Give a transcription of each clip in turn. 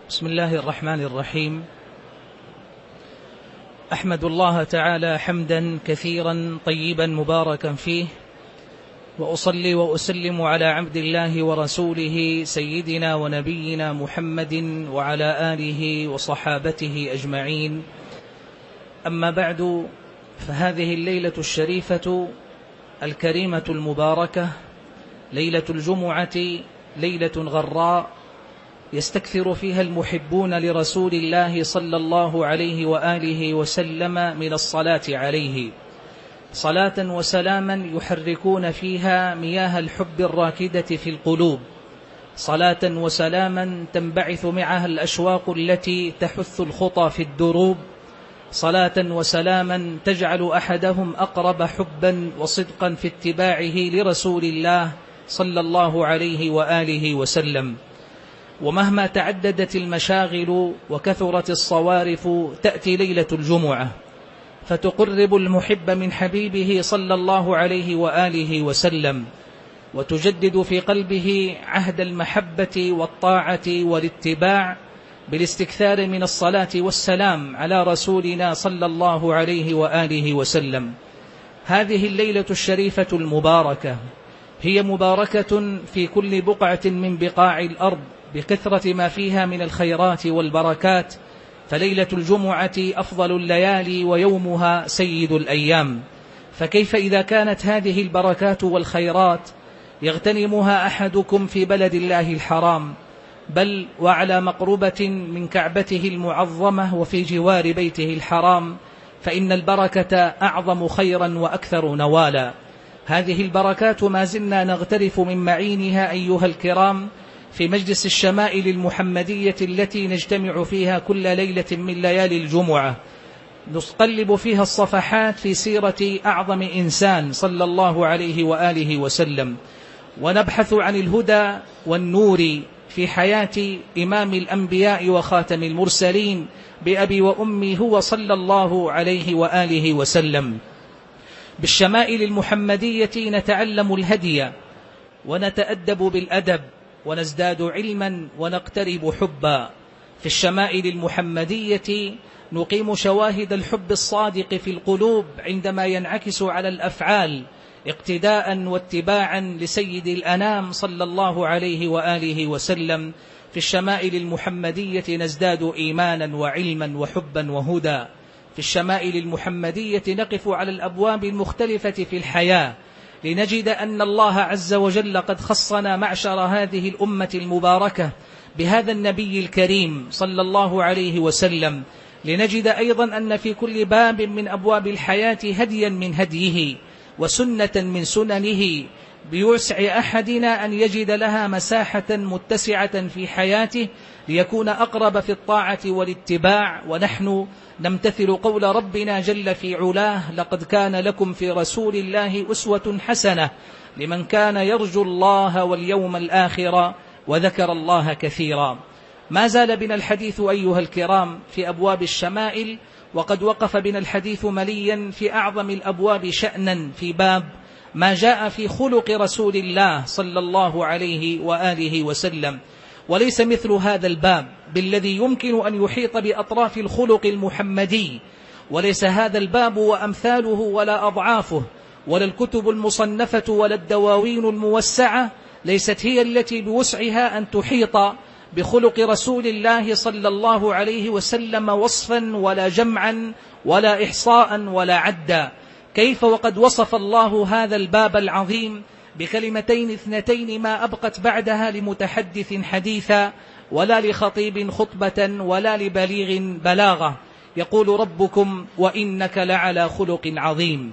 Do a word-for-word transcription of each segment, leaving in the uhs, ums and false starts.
بسم الله الرحمن الرحيم. أحمد الله تعالى حمدا كثيرا طيبا مباركا فيه، وأصلي وأسلم على عبد الله ورسوله سيدنا ونبينا محمد وعلى آله وصحابته أجمعين. أما بعد، فهذه الليلة الشريفة الكريمة المباركة ليلة الجمعة، ليلة غراء يستكثر فيها المحبون لرسول الله صلى الله عليه وآله وسلم من الصلاة عليه، صلاة وسلاما يحركون فيها مياه الحب الراكدة في القلوب، صلاة وسلاما تنبعث معها الأشواق التي تحث الخطى في الدروب، صلاة وسلاما تجعل أحدهم أقرب حبا وصدقا في اتباعه لرسول الله صلى الله عليه وآله وسلم. ومهما تعددت المشاغل وكثرت الصوارف، تأتي ليلة الجمعة فتقرب المحب من حبيبه صلى الله عليه وآله وسلم، وتجدد في قلبه عهد المحبة والطاعة والاتباع بالاستكثار من الصلاة والسلام على رسولنا صلى الله عليه وآله وسلم. هذه الليلة الشريفة المباركة هي مباركة في كل بقعة من بقاع الأرض بكثرة ما فيها من الخيرات والبركات، فليلة الجمعة أفضل الليالي ويومها سيد الأيام. فكيف إذا كانت هذه البركات والخيرات يغتنمها أحدكم في بلد الله الحرام، بل وعلى مقربة من كعبته المعظمة وفي جوار بيته الحرام، فإن البركة أعظم خيرا وأكثر نوالا. هذه البركات ما زلنا نغترف من معينها أيها الكرام في مجلس الشمائل المحمدية التي نجتمع فيها كل ليلة من ليالي الجمعة، نقلب فيها الصفحات في سيرة أعظم إنسان صلى الله عليه وآله وسلم، ونبحث عن الهدى والنور في حياة إمام الأنبياء وخاتم المرسلين بأبي وأمي هو صلى الله عليه وآله وسلم. بالشمائل المحمدية نتعلم الهدي ونتأدب بالأدب ونزداد علما ونقترب حبا. في الشمائل المحمدية نقيم شواهد الحب الصادق في القلوب عندما ينعكس على الأفعال، اقتداء واتباعا لسيد الأنام صلى الله عليه وآله وسلم. في الشمائل المحمدية نزداد إيمانا وعلما وحبا وهدى. في الشمائل المحمدية نقف على الأبواب المختلفة في الحياة لنجد أن الله عز وجل قد خصنا معشر هذه الأمة المباركة بهذا النبي الكريم صلى الله عليه وسلم، لنجد أيضا أن في كل باب من أبواب الحياة هديا من هديه وسنة من سننه، بيسع أحدنا أن يجد لها مساحة متسعة في حياته ليكون أقرب في الطاعة والاتباع. ونحن نمتثل قول ربنا جل في علاه: لقد كان لكم في رسول الله أسوة حسنة لمن كان يرجو الله واليوم الآخر وذكر الله كثيرا. ما زال بنا الحديث أيها الكرام في أبواب الشمائل، وقد وقف بنا الحديث مليا في أعظم الأبواب شأنا في باب ما جاء في خلق رسول الله صلى الله عليه وآله وسلم. وليس مثل هذا الباب بالذي يمكن أن يحيط بأطراف الخلق المحمدي، وليس هذا الباب وأمثاله ولا أضعافه ولا الكتب المصنفة ولا الدواوين الموسعة ليست هي التي بوسعها أن تحيط بخلق رسول الله صلى الله عليه وسلم وصفا ولا جمعا ولا إحصاء ولا عدا. كيف وقد وصف الله هذا الباب العظيم بكلمتين اثنتين ما أبقت بعدها لمتحدث حديثا ولا لخطيب خطبة ولا لبليغ بلاغة. يقول ربكم: وإنك لعلى خلق عظيم.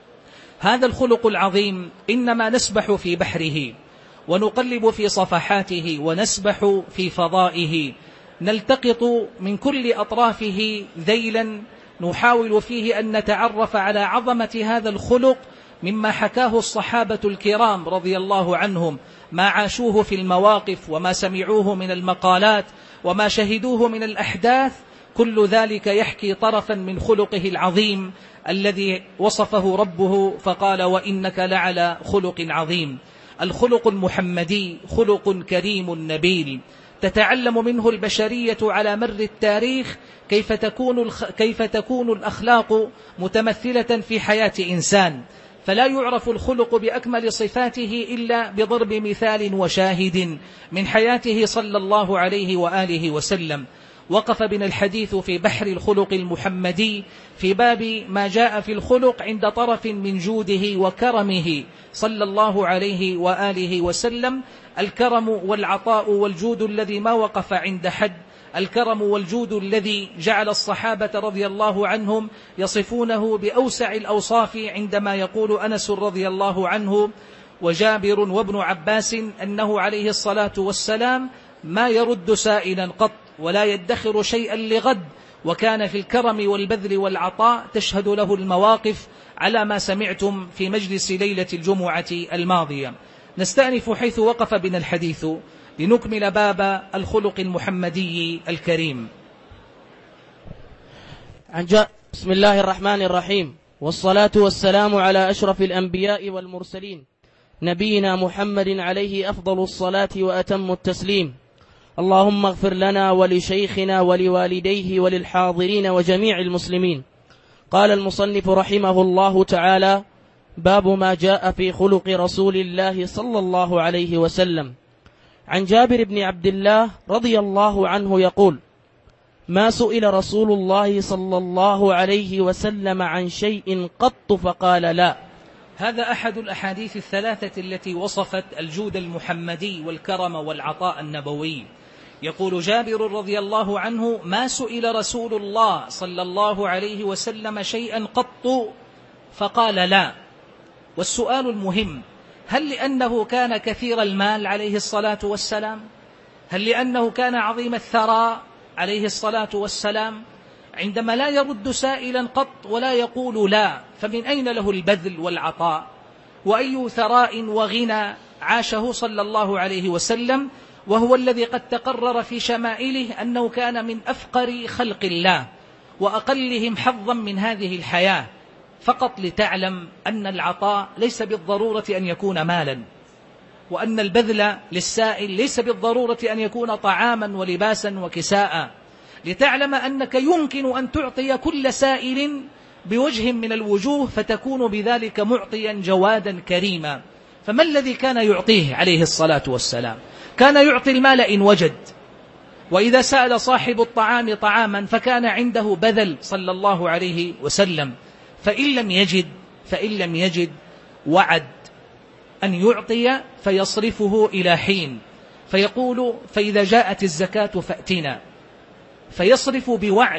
هذا الخلق العظيم إنما نسبح في بحره ونقلب في صفحاته ونسبح في فضائه، نلتقط من كل أطرافه ذيلا نحاول فيه أن نتعرف على عظمة هذا الخلق مما حكاه الصحابة الكرام رضي الله عنهم، ما عاشوه في المواقف وما سمعوه من المقالات وما شهدوه من الأحداث، كل ذلك يحكي طرفا من خلقه العظيم الذي وصفه ربه فقال: وإنك لعلى خلق عظيم. الخلق المحمدي خلق كريم نبيل، تتعلم منه البشرية على مر التاريخ كيف تكون, الخ... كيف تكون الأخلاق متمثلة في حياة إنسان، فلا يعرف الخلق بأكمل صفاته إلا بضرب مثال وشاهد من حياته صلى الله عليه وآله وسلم. وقف بنا الحديث في بحر الخلق المحمدي في باب ما جاء في الخلق عند طرف من جوده وكرمه صلى الله عليه وآله وسلم. الكرم والعطاء والجود الذي ما وقف عند حد، الكرم والجود الذي جعل الصحابة رضي الله عنهم يصفونه بأوسع الأوصاف، عندما يقول أنس رضي الله عنه وجابر وابن عباس أنه عليه الصلاة والسلام ما يرد سائلا قط ولا يدخر شيئا لغد، وكان في الكرم والبذل والعطاء تشهد له المواقف على ما سمعتم في مجلس ليلة الجمعة الماضية. نستأنف حيث وقف بنا الحديث لنكمل باب الخلق المحمدي الكريم. عن جاء بسم الله الرحمن الرحيم، والصلاة والسلام على أشرف الأنبياء والمرسلين نبينا محمد عليه أفضل الصلاة وأتم التسليم. اللهم اغفر لنا ولشيخنا ولوالديه وللحاضرين وجميع المسلمين. قال المصنف رحمه الله تعالى: باب ما جاء في خلق رسول الله صلى الله عليه وسلم. عن جابر بن عبد الله رضي الله عنه يقول: ما سئل رسول الله صلى الله عليه وسلم عن شيء قط فقال لا. هذا أحد الأحاديث الثلاثة التي وصفت الجود المحمدي والكرم والعطاء النبوي. يقول جابر رضي الله عنه: ما سئل رسول الله صلى الله عليه وسلم شيئا قط فقال لا. والسؤال المهم: هل لأنه كان كثير المال عليه الصلاة والسلام؟ هل لأنه كان عظيم الثراء عليه الصلاة والسلام؟ عندما لا يرد سائلا قط ولا يقول لا، فمن أين له البذل والعطاء؟ وأي ثراء وغنى عاشه صلى الله عليه وسلم، وهو الذي قد تقرر في شمائله أنه كان من أفقر خلق الله وأقلهم حظا من هذه الحياة، فقط لتعلم أن العطاء ليس بالضرورة أن يكون مالا، وأن البذل للسائل ليس بالضرورة أن يكون طعاما ولباسا وكساء، لتعلم أنك يمكن أن تعطي كل سائل بوجه من الوجوه فتكون بذلك معطيا جوادا كريما. فما الذي كان يعطيه عليه الصلاة والسلام؟ كان يعطي المال إن وجد، وإذا سأل صاحب الطعام طعاما فكان عنده بذل صلى الله عليه وسلم. فإن لم يجد فإن لم يجد وعد أن يعطي فيصرفه إلى حين، فيقول: فإذا جاءت الزكاة فأتنا، فيصرف بوعد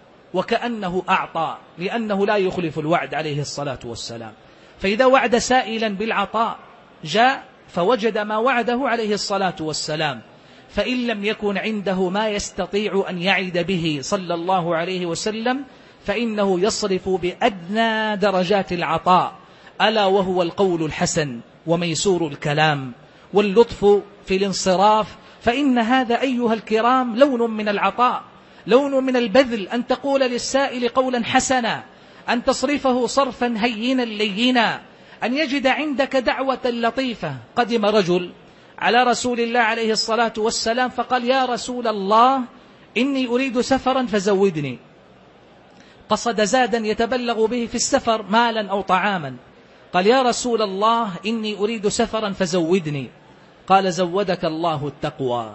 وكأنه أعطى، لأنه لا يخلف الوعد عليه الصلاة والسلام. فإذا وعد سائلا بالعطاء جاء فوجد ما وعده عليه الصلاة والسلام. فإن لم يكن عنده ما يستطيع أن يعد به صلى الله عليه وسلم فإنه يصرف بأدنى درجات العطاء، ألا وهو القول الحسن وميسور الكلام واللطف في الانصراف. فإن هذا أيها الكرام لون من العطاء، لون من البذل، أن تقول للسائل قولا حسنا، أن تصرفه صرفا هينا لينا، أن يجد عندك دعوة لطيفة. قدم رجل على رسول الله عليه الصلاة والسلام فقال: يا رسول الله إني أريد سفرا فزودني. قصد زادا يتبلغ به في السفر مالا أو طعاما. قال: يا رسول الله إني أريد سفرا فزودني. قال: زودك الله التقوى.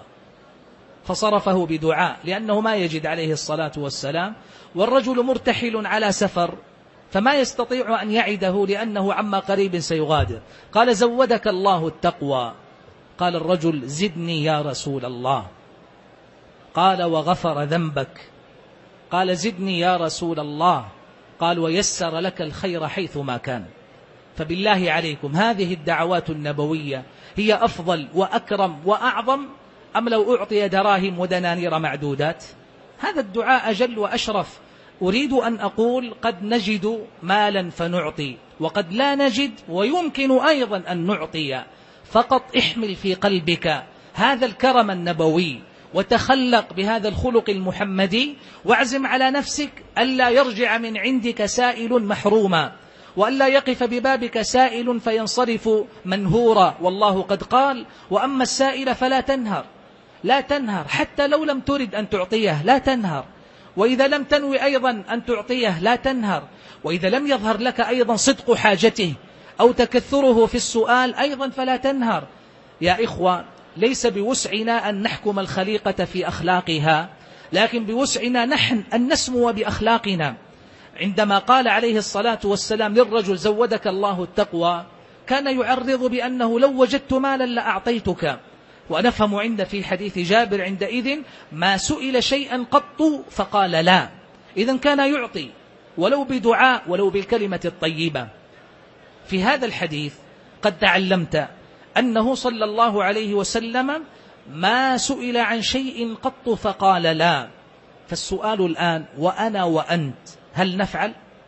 فصرفه بدعاء، لأنه ما يجد عليه الصلاة والسلام، والرجل مرتحل على سفر فما يستطيع أن يعده لأنه عما قريب سيغادر. قال: زودك الله التقوى. قال الرجل: زدني يا رسول الله. قال: وغفر ذنبك. قال: زدني يا رسول الله. قال: ويسر لك الخير حيث ما كان. فبالله عليكم، هذه الدعوات النبوية هي أفضل وأكرم وأعظم أم لو أعطي دراهم ودنانير معدودات؟ هذا الدعاء أجل وأشرف. أريد أن أقول: قد نجد مالا فنعطي، وقد لا نجد ويمكن أيضا أن نعطي. فقط احمل في قلبك هذا الكرم النبوي وتخلق بهذا الخلق المحمدي، واعزم على نفسك ألا يرجع من عندك سائل محروما، وألا يقف ببابك سائل فينصرف منهورا. والله قد قال: وأما السائل فلا تنهر. لا تنهر، حتى لو لم ترد أن تعطيه لا تنهر، وإذا لم تنوي أيضا أن تعطيه لا تنهر، وإذا لم يظهر لك أيضا صدق حاجته أو تكثره في السؤال أيضا فلا تنهر. يا إخوة، ليس بوسعنا أن نحكم الخليقة في أخلاقها، لكن بوسعنا نحن أن نسمو بأخلاقنا. عندما قال عليه الصلاة والسلام للرجل زودك الله التقوى، كان يعرض بأنه لو وجدت مالا لأعطيتك، ونفهم عند في حديث جابر عندئذ ما سئل شيئا قط فقال لا، إذن كان يعطي ولو بدعاء ولو بالكلمة الطيبة. في هذا الحديث قد تعلمت أنه صلى الله عليه وسلم ما سئل عن شيء قط فقال لا. فالسؤال الآن وأنا وأنت هل نفعل؟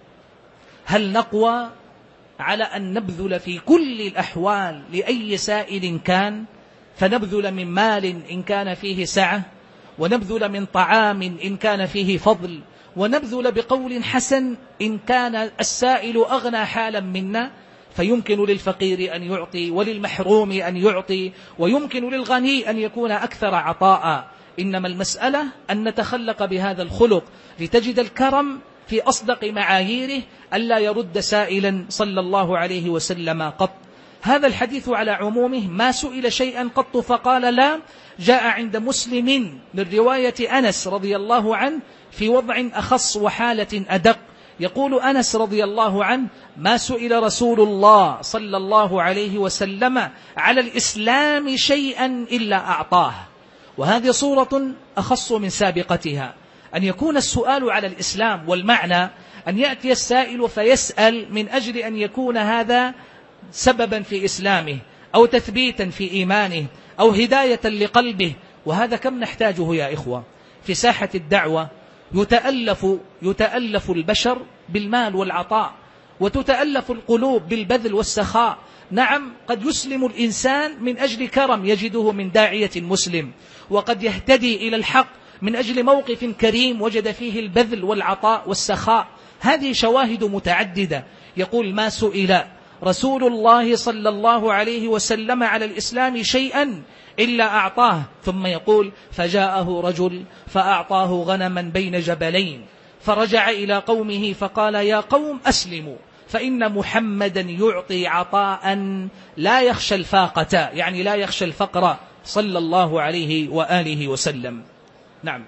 هل نقوى على أن نبذل في كل الأحوال لأي سائل كان؟ فنبذل من مال إن كان فيه سعة، ونبذل من طعام إن كان فيه فضل، ونبذل بقول حسن إن كان السائل أغنى حالا منا، فيمكن للفقير أن يعطي وللمحروم أن يعطي، ويمكن للغني أن يكون أكثر عطاء. إنما المسألة أن نتخلق بهذا الخلق لتجد الكرم في أصدق معاييره ألا يرد سائلا صلى الله عليه وسلم قط. هذا الحديث على عمومه ما سئل شيئا قط فقال لا، جاء عند مسلم من رواية أنس رضي الله عنه في وضع أخص وحالة أدق. يقول أنس رضي الله عنه: ما سئل رسول الله صلى الله عليه وسلم على الإسلام شيئا إلا أعطاه. وهذه صورة أخص من سابقتها، أن يكون السؤال على الإسلام، والمعنى أن يأتي السائل فيسأل من أجل أن يكون هذا سببا في إسلامه أو تثبيتا في إيمانه أو هداية لقلبه. وهذا كم نحتاجه يا إخوة في ساحة الدعوة. يتألف, يتألف البشر بالمال والعطاء، وتتألف القلوب بالبذل والسخاء. نعم، قد يسلم الإنسان من أجل كرم يجده من داعية مسلم، وقد يهتدي إلى الحق من أجل موقف كريم وجد فيه البذل والعطاء والسخاء. هذه شواهد متعددة. يقول: ما سئل رسول الله صلى الله عليه وسلم على الإسلام شيئا إلا أعطاه. ثم يقول: فجاءه رجل فأعطاه غنما بين جبلين، فرجع إلى قومه فقال: يا قوم أسلموا، فإن محمدا يعطي عطاء لا يخشى الفاقة، يعني لا يخشى الفقر، صلى الله عليه وآله وسلم. نعم.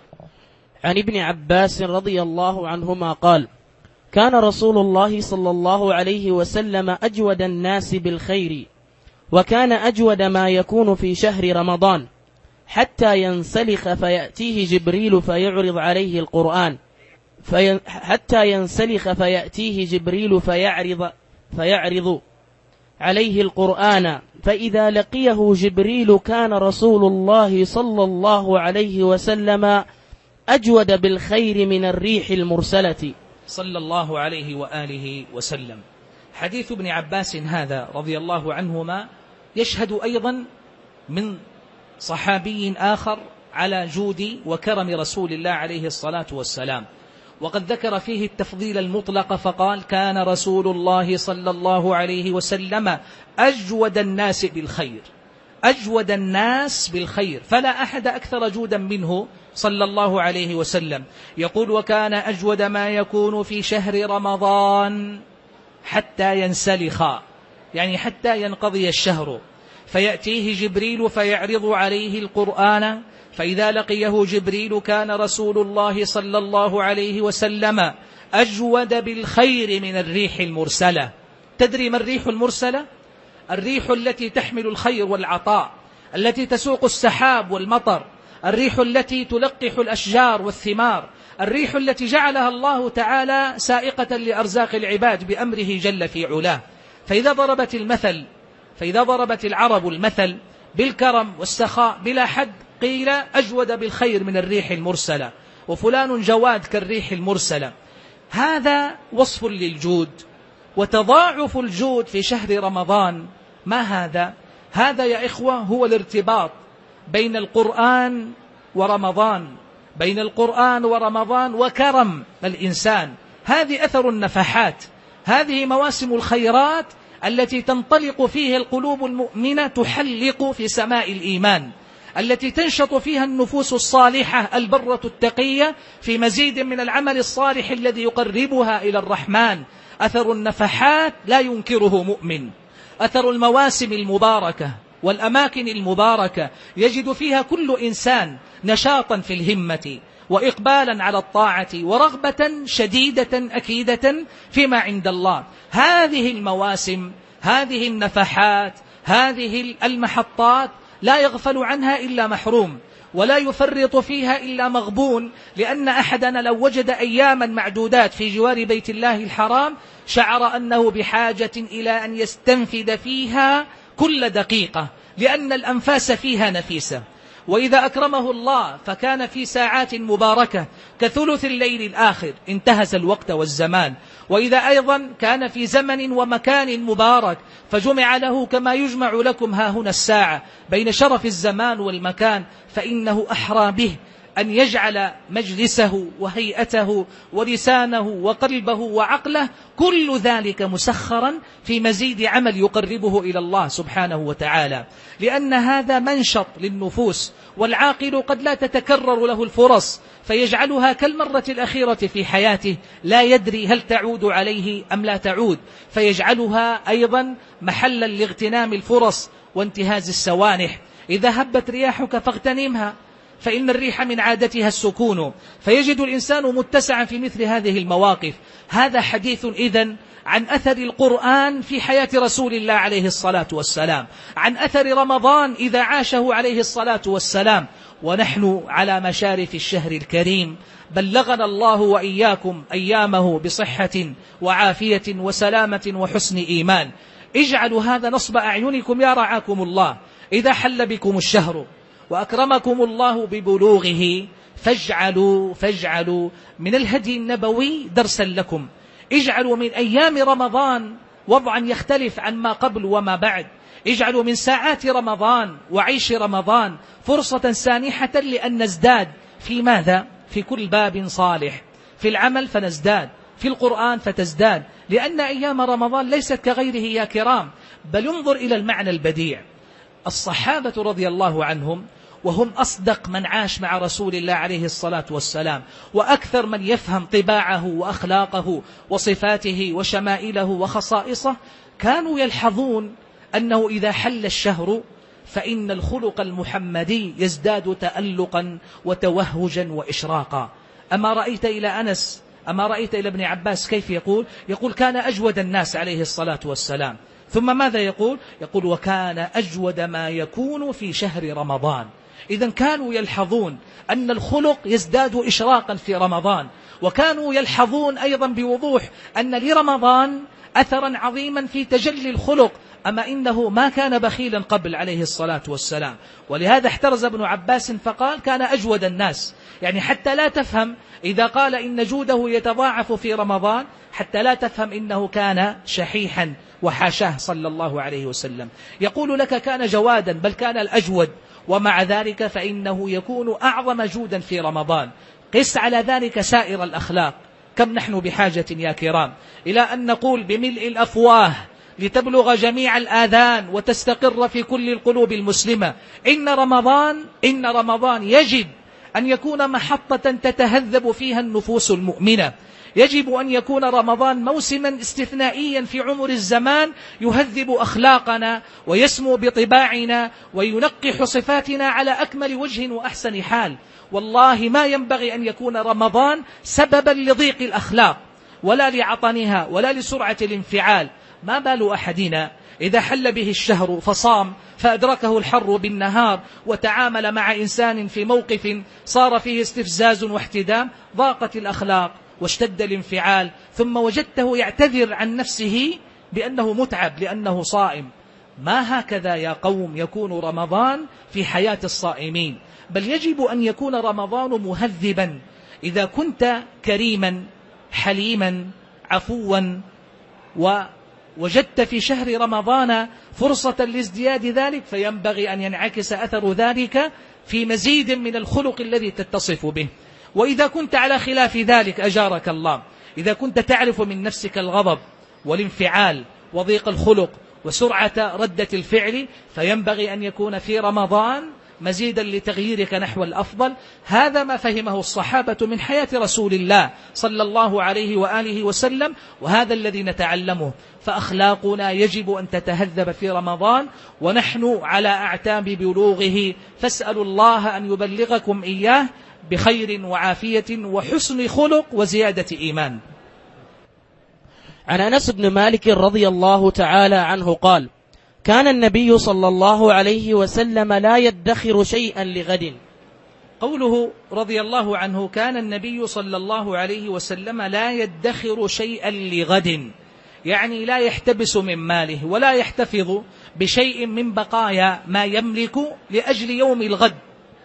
عن ابن عباس رضي الله عنهما قال: كان رسول الله صلى الله عليه وسلم أجود الناس بالخير، وكان أجود ما يكون في شهر رمضان، حتى ينسلخ فيأتيه جبريل فيعرض عليه القرآن في حتى ينسلخ فيأتيه جبريل فيعرض فيعرض عليه القرآن، فإذا لقيه جبريل كان رسول الله صلى الله عليه وسلم أجود بالخير من الريح المرسلة، صلى الله عليه وآله وسلم. حديث ابن عباس هذا رضي الله عنهما يشهد أيضا من صحابي آخر على جود وكرم رسول الله عليه الصلاة والسلام، وقد ذكر فيه التفضيل المطلق فقال: كان رسول الله صلى الله عليه وسلم أجود الناس بالخير. أجود الناس بالخير، فلا أحد أكثر جودا منه صلى الله عليه وسلم. يقول: وكان أجود ما يكون في شهر رمضان حتى ينسلخ، يعني حتى ينقضي الشهر، فيأتيه جبريل فيعرض عليه القرآن، فإذا لقيه جبريل كان رسول الله صلى الله عليه وسلم أجود بالخير من الريح المرسلة. تدري ما الريح المرسلة؟ الريح التي تحمل الخير والعطاء، التي تسوق السحاب والمطر، الريح التي تلقح الأشجار والثمار، الريح التي جعلها الله تعالى سائقة لأرزاق العباد بأمره جل في علاه. فإذا ضربت المثل فإذا ضربت العرب المثل بالكرم والسخاء بلا حد، قيل أجود بالخير من الريح المرسلة، وفلان جواد كالريح المرسلة. هذا وصف للجود. وتضاعف الجود في شهر رمضان ما هذا؟ هذا يا إخوة هو الارتباط بين القرآن ورمضان، بين القرآن ورمضان وكرم الإنسان. هذه أثر النفحات، هذه مواسم الخيرات التي تنطلق فيه القلوب المؤمنة، تحلق في سماء الإيمان. التي تنشط فيها النفوس الصالحة البرة التقية في مزيد من العمل الصالح الذي يقربها إلى الرحمن. أثر النفحات لا ينكره مؤمن، أثر المواسم المباركة والأماكن المباركة يجد فيها كل إنسان نشاطا في الهمة وإقبالا على الطاعة ورغبة شديدة أكيدة فيما عند الله. هذه المواسم، هذه النفحات، هذه المحطات لا يغفل عنها إلا محروم، ولا يفرط فيها إلا مغبون، لأن أحدنا لو وجد أياما معدودات في جوار بيت الله الحرام شعر أنه بحاجة إلى أن يستنفد فيها كل دقيقة، لأن الأنفاس فيها نفيسة. وإذا أكرمه الله فكان في ساعات مباركة كثلث الليل الآخر انتهز الوقت والزمان، وإذا أيضا كان في زمن ومكان مبارك فجمع له كما يجمع لكم ها هنا الساعة بين شرف الزمان والمكان، فإنه أحرى به أن يجعل مجلسه وهيئته ولسانه وقلبه وعقله كل ذلك مسخرا في مزيد عمل يقربه إلى الله سبحانه وتعالى، لأن هذا منشط للنفوس، والعاقل قد لا تتكرر له الفرص فيجعلها كالمرة الأخيرة في حياته، لا يدري هل تعود عليه أم لا تعود، فيجعلها أيضا محلا لاغتنام الفرص وانتهاز السوانح. إذا هبت رياحك فاغتنمها، فإن الريح من عادتها السكون، فيجد الإنسان متسعا في مثل هذه المواقف. هذا حديث إذن عن أثر القرآن في حياة رسول الله عليه الصلاة والسلام، عن أثر رمضان إذا عاشه عليه الصلاة والسلام. ونحن على مشارف الشهر الكريم، بلغنا الله وإياكم أيامه بصحة وعافية وسلامة وحسن إيمان. اجعلوا هذا نصب أعينكم يا رعاكم الله. إذا حل بكم الشهر وأكرمكم الله ببلوغه فاجعلوا, فاجعلوا من الهدي النبوي درسا لكم. اجعلوا من أيام رمضان وضعا يختلف عن ما قبل وما بعد. اجعلوا من ساعات رمضان وعيش رمضان فرصة سانحة لأن نزداد في ماذا؟ في كل باب صالح، في العمل فنزداد، في القرآن فتزداد، لأن أيام رمضان ليست كغيره يا كرام. بل انظر إلى المعنى البديع. الصحابة رضي الله عنهم وهم أصدق من عاش مع رسول الله عليه الصلاة والسلام، وأكثر من يفهم طباعه وأخلاقه وصفاته وشمائله وخصائصه، كانوا يلحظون أنه إذا حل الشهر فإن الخلق المحمدي يزداد تألقا وتوهجا وإشراقا. أما رأيت إلى أنس، أما رأيت إلى ابن عباس كيف يقول؟ يقول كان أجود الناس عليه الصلاة والسلام. ثم ماذا يقول؟ يقول وكان أجود ما يكون في شهر رمضان. إذن كانوا يلحظون أن الخلق يزداد إشراقا في رمضان، وكانوا يلحظون أيضا بوضوح أن لرمضان أثرا عظيما في تجلي الخلق. أما إنه ما كان بخيلا قبل عليه الصلاة والسلام، ولهذا احترز ابن عباس فقال كان أجود الناس، يعني حتى لا تفهم إذا قال إن جوده يتضاعف في رمضان، حتى لا تفهم إنه كان شحيحا وحاشاه صلى الله عليه وسلم. يقول لك كان جوادا، بل كان الأجود، ومع ذلك فإنه يكون أعظم جودا في رمضان. قس على ذلك سائر الأخلاق. كم نحن بحاجة يا كرام إلى أن نقول بملء الأفواه لتبلغ جميع الآذان وتستقر في كل القلوب المسلمة إن رمضان إن رمضان يجب أن يكون محطة تتهذب فيها النفوس المؤمنة. يجب أن يكون رمضان موسما استثنائيا في عمر الزمان يهذب أخلاقنا ويسمو بطباعنا وينقح صفاتنا على أكمل وجه وأحسن حال. والله ما ينبغي أن يكون رمضان سببا لضيق الأخلاق ولا لعطنها ولا لسرعة الانفعال. ما بال أحدنا إذا حل به الشهر فصام فأدركه الحر بالنهار وتعامل مع إنسان في موقف صار فيه استفزاز واحتدام، ضاقت الأخلاق واشتد الانفعال، ثم وجدته يعتذر عن نفسه بأنه متعب لأنه صائم. ما هكذا يا قوم يكون رمضان في حياة الصائمين، بل يجب أن يكون رمضان مهذبا. إذا كنت كريما حليما عفوا ووجدت في شهر رمضان فرصة لازدياد ذلك، فينبغي أن ينعكس أثر ذلك في مزيد من الخلق الذي تتصف به. وإذا كنت على خلاف ذلك أجارك الله، إذا كنت تعرف من نفسك الغضب والانفعال وضيق الخلق وسرعة ردة الفعل، فينبغي أن يكون في رمضان مزيدا لتغييرك نحو الأفضل. هذا ما فهمه الصحابة من حياة رسول الله صلى الله عليه وآله وسلم، وهذا الذي نتعلمه. فأخلاقنا يجب أن تتهذب في رمضان ونحن على أعتاب بلوغه، فاسألوا الله أن يبلغكم إياه بخير وعافية وحسن خلق وزيادة إيمان. عن أنس بن مالك رضي الله تعالى عنه قال: كان النبي صلى الله عليه وسلم لا يدخر شيئا لغد. قوله رضي الله عنه كان النبي صلى الله عليه وسلم لا يدخر شيئا لغد، يعني لا يحتبس من ماله ولا يحتفظ بشيء من بقايا ما يملك لأجل يوم الغد.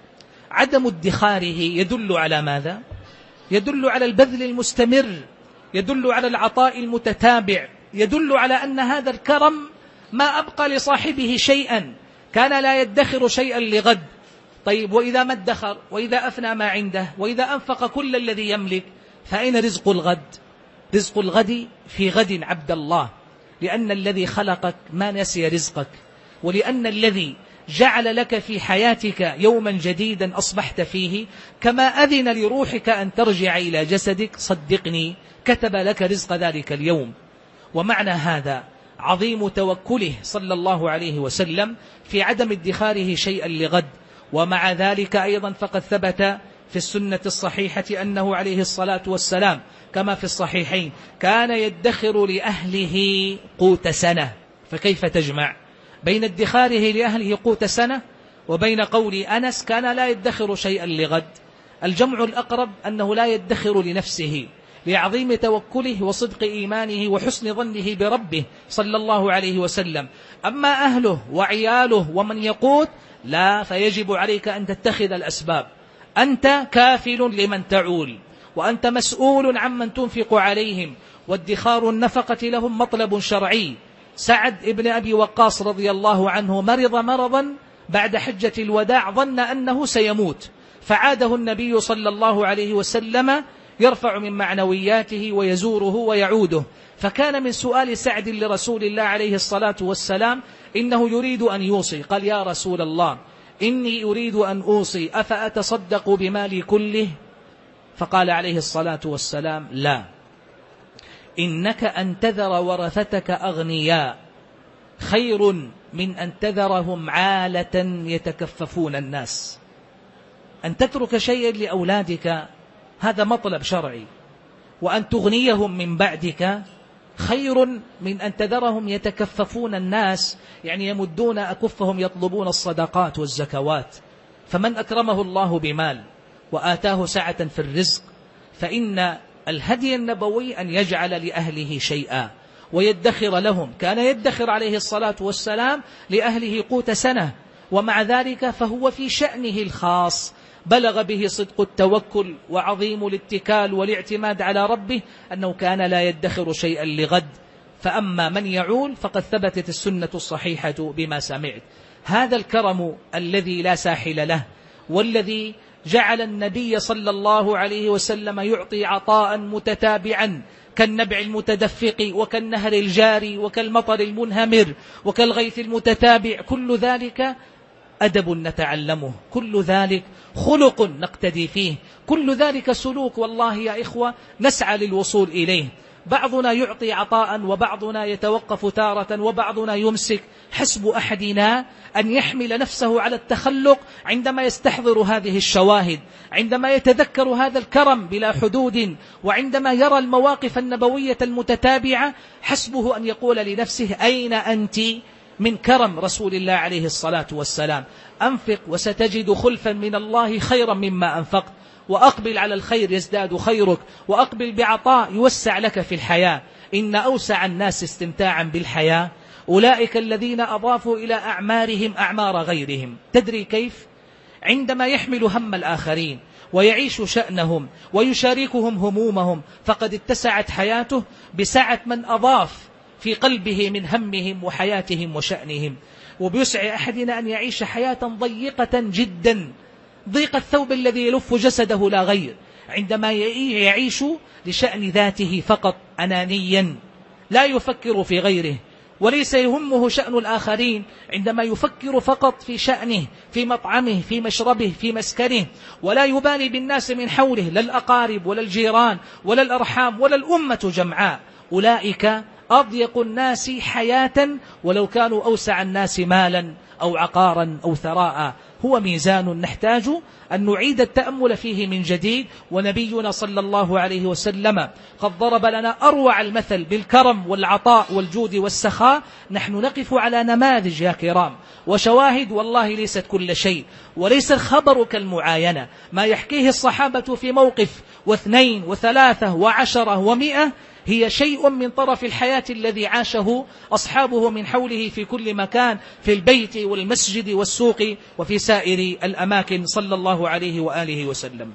عدم ادخاره يدل على ماذا؟ يدل على البذل المستمر، يدل على العطاء المتتابع، يدل على أن هذا الكرم ما أبقى لصاحبه شيئا. كان لا يدخر شيئا لغد. طيب وإذا ما ادخر، وإذا أفنى ما عنده، وإذا أنفق كل الذي يملك، فأين رزق الغد؟ رزق الغد في غد عبد الله، لأن الذي خلقك ما نسي رزقك، ولأن الذي جعل لك في حياتك يوما جديدا أصبحت فيه، كما أذن لروحك أن ترجع إلى جسدك، صدقني كتب لك رزق ذلك اليوم. ومعنى هذا عظيم توكله صلى الله عليه وسلم في عدم ادخاره شيئا لغد. ومع ذلك أيضا فقد ثبت في السنة الصحيحة أنه عليه الصلاة والسلام كما في الصحيحين كان يدخر لأهله قوت سنة. فكيف تجمع بين ادخاره لأهله قوت سنة وبين قول أنس كان لا يدخر شيئا لغد؟ الجمع الأقرب أنه لا يدخر لنفسه لعظيم توكله وصدق إيمانه وحسن ظنه بربه صلى الله عليه وسلم. أما أهله وعياله ومن يقوت لا، فيجب عليك أن تتخذ الأسباب. أنت كافل لمن تعول، وأنت مسؤول عمن تنفق عليهم، وادخار النفقة لهم مطلب شرعي. سعد ابن أبي وقاص رضي الله عنه مرض مرضا بعد حجة الوداع، ظن أنه سيموت، فعاده النبي صلى الله عليه وسلم يرفع من معنوياته ويزوره ويعوده. فكان من سؤال سعد لرسول الله عليه الصلاة والسلام إنه يريد أن يوصي، قال: يا رسول الله إني أريد أن أوصي، أفأتصدق بمالي كله؟ فقال عليه الصلاة والسلام: لا، إنك أن تذر ورثتك أغنياء خير من أن تذرهم عالة يتكففون الناس. أن تترك شيئا لأولادك هذا مطلب شرعي، وأن تغنيهم من بعدك خير من أن تذرهم يتكففون الناس، يعني يمدون أكفهم يطلبون الصدقات والزكوات. فمن أكرمه الله بمال وآتاه سعة في الرزق، فإن الهدي النبوي أن يجعل لأهله شيئا ويدخر لهم. كان يدخر عليه الصلاة والسلام لأهله قوت سنة، ومع ذلك فهو في شأنه الخاص بلغ به صدق التوكل وعظيم الاتكال والاعتماد على ربه أنه كان لا يدخر شيئا لغد. فأما من يعول فقد ثبتت السنة الصحيحة بما سمعت. هذا الكرم الذي لا ساحل له، والذي جعل النبي صلى الله عليه وسلم يعطي عطاء متتابعا كالنبع المتدفق وكالنهر الجاري وكالمطر المنهمر وكالغيث المتتابع، كل ذلك أدب نتعلمه، كل ذلك خلق نقتدي فيه، كل ذلك سلوك والله يا إخوة نسعى للوصول إليه. بعضنا يعطي عطاء وبعضنا يتوقف تارة وبعضنا يمسك. حسب أحدنا أن يحمل نفسه على التخلق عندما يستحضر هذه الشواهد، عندما يتذكر هذا الكرم بلا حدود، وعندما يرى المواقف النبوية المتتابعة، حسبه أن يقول لنفسه: أين أنت من كرم رسول الله عليه الصلاة والسلام؟ أنفق وستجد خلفا من الله خيرا مما أنفقت، وأقبل على الخير يزداد خيرك، وأقبل بعطاء يوسع لك في الحياة. إن أوسع الناس استمتاعا بالحياة أولئك الذين أضافوا إلى أعمارهم أعمار غيرهم. تدري كيف؟ عندما يحمل هم الآخرين ويعيش شأنهم ويشاركهم همومهم، فقد اتسعت حياته بسعة من أضاف في قلبه من همهم وحياتهم وشأنهم. وبيسع أحدنا أن يعيش حياة ضيقة جدا، ضيق الثوب الذي يلف جسده لا غير، عندما يعيش لشأن ذاته فقط أنانيا لا يفكر في غيره. وليس يهمه شأن الآخرين، عندما يفكر فقط في شأنه، في مطعمه، في مشربه، في مسكنه، ولا يبالي بالناس من حوله، لا الأقارب ولا الجيران ولا الأرحام ولا الأمة جمعاء. أولئك أضيق الناس حياة ولو كانوا أوسع الناس مالا أو عقارا أو ثراء. هو ميزان نحتاج أن نعيد التأمل فيه من جديد. ونبينا صلى الله عليه وسلم قد ضرب لنا أروع المثل بالكرم والعطاء والجود والسخاء. نحن نقف على نماذج يا كرام وشواهد، والله ليست كل شيء، وليس الخبر كالمعاينة. ما يحكيه الصحابة في موقف واثنين وثلاثة وعشرة ومئة هي شيء من طرف الحياة الذي عاشه أصحابه من حوله في كل مكان، في البيت والمسجد والسوق وفي سائر الأماكن، صلى الله عليه وآله وسلم.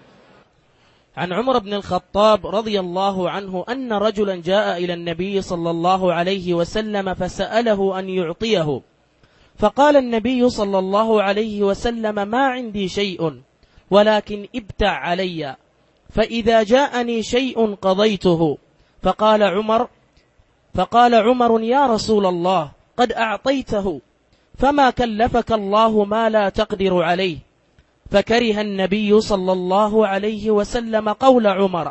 عن عمر بن الخطاب رضي الله عنه أن رجلا جاء إلى النبي صلى الله عليه وسلم فسأله أن يعطيه، فقال النبي صلى الله عليه وسلم: ما عندي شيء ولكن ابتع علي، فإذا جاءني شيء قضيته. فقال عمر فقال عمر: يا رسول الله، قد أعطيته، فما كلفك الله ما لا تقدر عليه. فكره النبي صلى الله عليه وسلم قول عمر.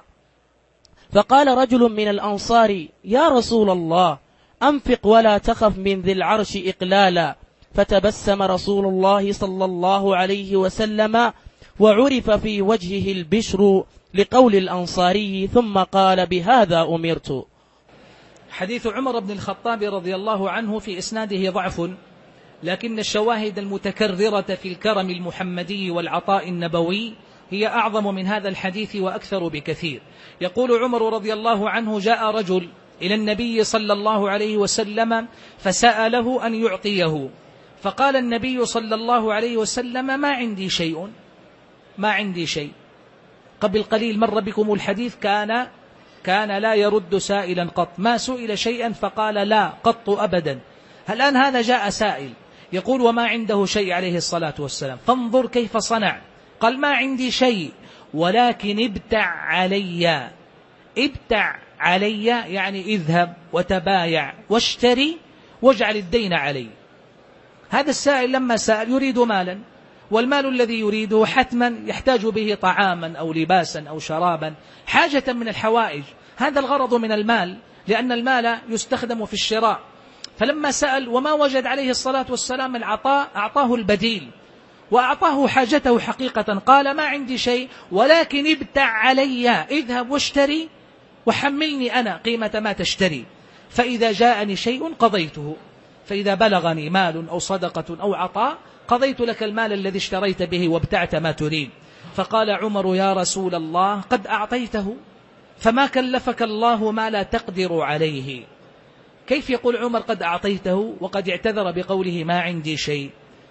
فقال رجل من الأنصار: يا رسول الله، أنفق ولا تخف من ذي العرش إقلالا. فتبسم رسول الله صلى الله عليه وسلم وعرف في وجهه البشر لقول الأنصاري، ثم قال: بهذا أمرت. حديث عمر بن الخطاب رضي الله عنه في إسناده ضعف، لكن الشواهد المتكررة في الكرم المحمدي والعطاء النبوي هي أعظم من هذا الحديث وأكثر بكثير. يقول عمر رضي الله عنه: جاء رجل إلى النبي صلى الله عليه وسلم فسأله أن يعطيه، فقال النبي صلى الله عليه وسلم: ما عندي شيء، ما عندي شيء. قبل قليل مر بكم الحديث، كان كان لا يرد سائلا قط، ما سئل شيئا فقال لا قط أبدا. الآن هذا جاء سائل يقول وما عنده شيء عليه الصلاة والسلام، فانظر كيف صنع، قال: ما عندي شيء ولكن ابتع علي. ابتع علي يعني اذهب وتبايع واشتري واجعل الدين علي. هذا السائل لما سأل يريد مالا، والمال الذي يريده حتما يحتاج به طعاما أو لباسا أو شرابا، حاجة من الحوائج. هذا الغرض من المال، لأن المال يستخدم في الشراء. فلما سأل وما وجد عليه الصلاة والسلام العطاء، أعطاه البديل وأعطاه حاجته حقيقة. قال: ما عندي شيء ولكن ابتع علي، اذهب واشتري وحملني أنا قيمة ما تشتري، فإذا جاءني شيء قضيته، فإذا بلغني مال أو صدقة أو عطاء قضيت لك المال الذي اشتريت به وابتعت ما تريد. فقال عمر: يا رسول الله، قد أعطيته، فما كلفك الله ما لا تقدر عليه. كيف يقول عمر قد أعطيته وقد اعتذر بقوله ما عندي شيء؟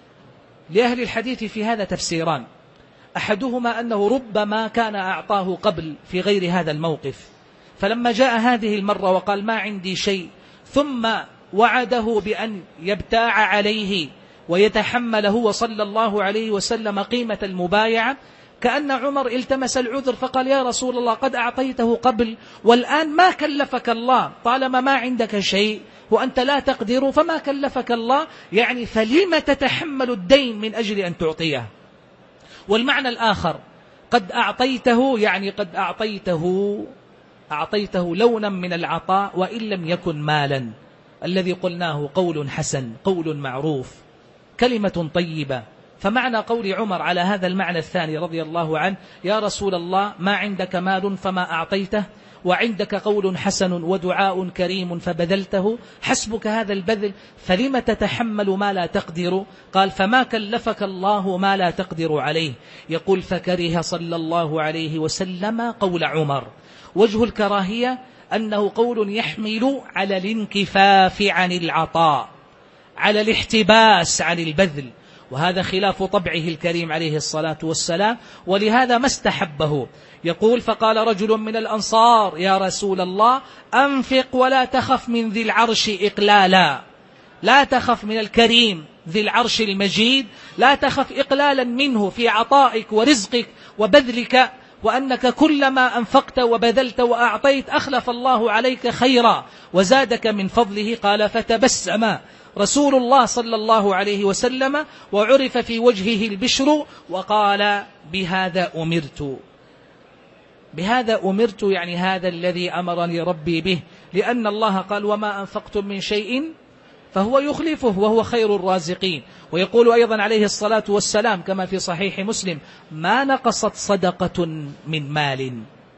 لأهل الحديث في هذا تفسيران، أحدهما أنه ربما كان أعطاه قبل في غير هذا الموقف، فلما جاء هذه المرة وقال ما عندي شيء ثم وعده بأن يبتاع عليه ويتحمل هو صلى الله عليه وسلم قيمة المبايعة، كأن عمر التمس العذر فقال: يا رسول الله، قد أعطيته قبل والآن ما كلفك الله، طالما ما عندك شيء وأنت لا تقدر فما كلفك الله، يعني فلما تتحمل الدين من أجل أن تعطيه. والمعنى الآخر قد أعطيته يعني قد أعطيته أعطيته لونا من العطاء وإن لم يكن مالا، الذي قلناه قول حسن، قول معروف، كلمة طيبة. فمعنى قول عمر على هذا المعنى الثاني رضي الله عنه: يا رسول الله، ما عندك مال فما أعطيته، وعندك قول حسن ودعاء كريم فبذلته، حسبك هذا البذل، فلم تتحمل ما لا تقدر؟ قال: فما كلفك الله ما لا تقدر عليه. يقول: فكره صلى الله عليه وسلم قول عمر. وجه الكراهية أنه قول يحمل على الانكفاف عن العطاء، على الاحتباس عن البذل، وهذا خلاف طبعه الكريم عليه الصلاة والسلام، ولهذا ما استحبه. يقول: فقال رجل من الأنصار: يا رسول الله، أنفق ولا تخف من ذي العرش إقلالا. لا تخف من الكريم ذي العرش المجيد، لا تخف إقلالا منه في عطائك ورزقك وبذلك وأنك كلما أنفقت وبذلت وأعطيت أخلف الله عليك خيرا وزادك من فضله. قال فتبسم رسول الله صلى الله عليه وسلم وعرف في وجهه البشر وقال بهذا أمرت، بهذا أمرت يعني هذا الذي أمرني ربي به، لأن الله قال وما أنفقتم من شيء فهو يخلفه وهو خير الرازقين. ويقول أيضا عليه الصلاة والسلام كما في صحيح مسلم ما نقصت صدقة من مال،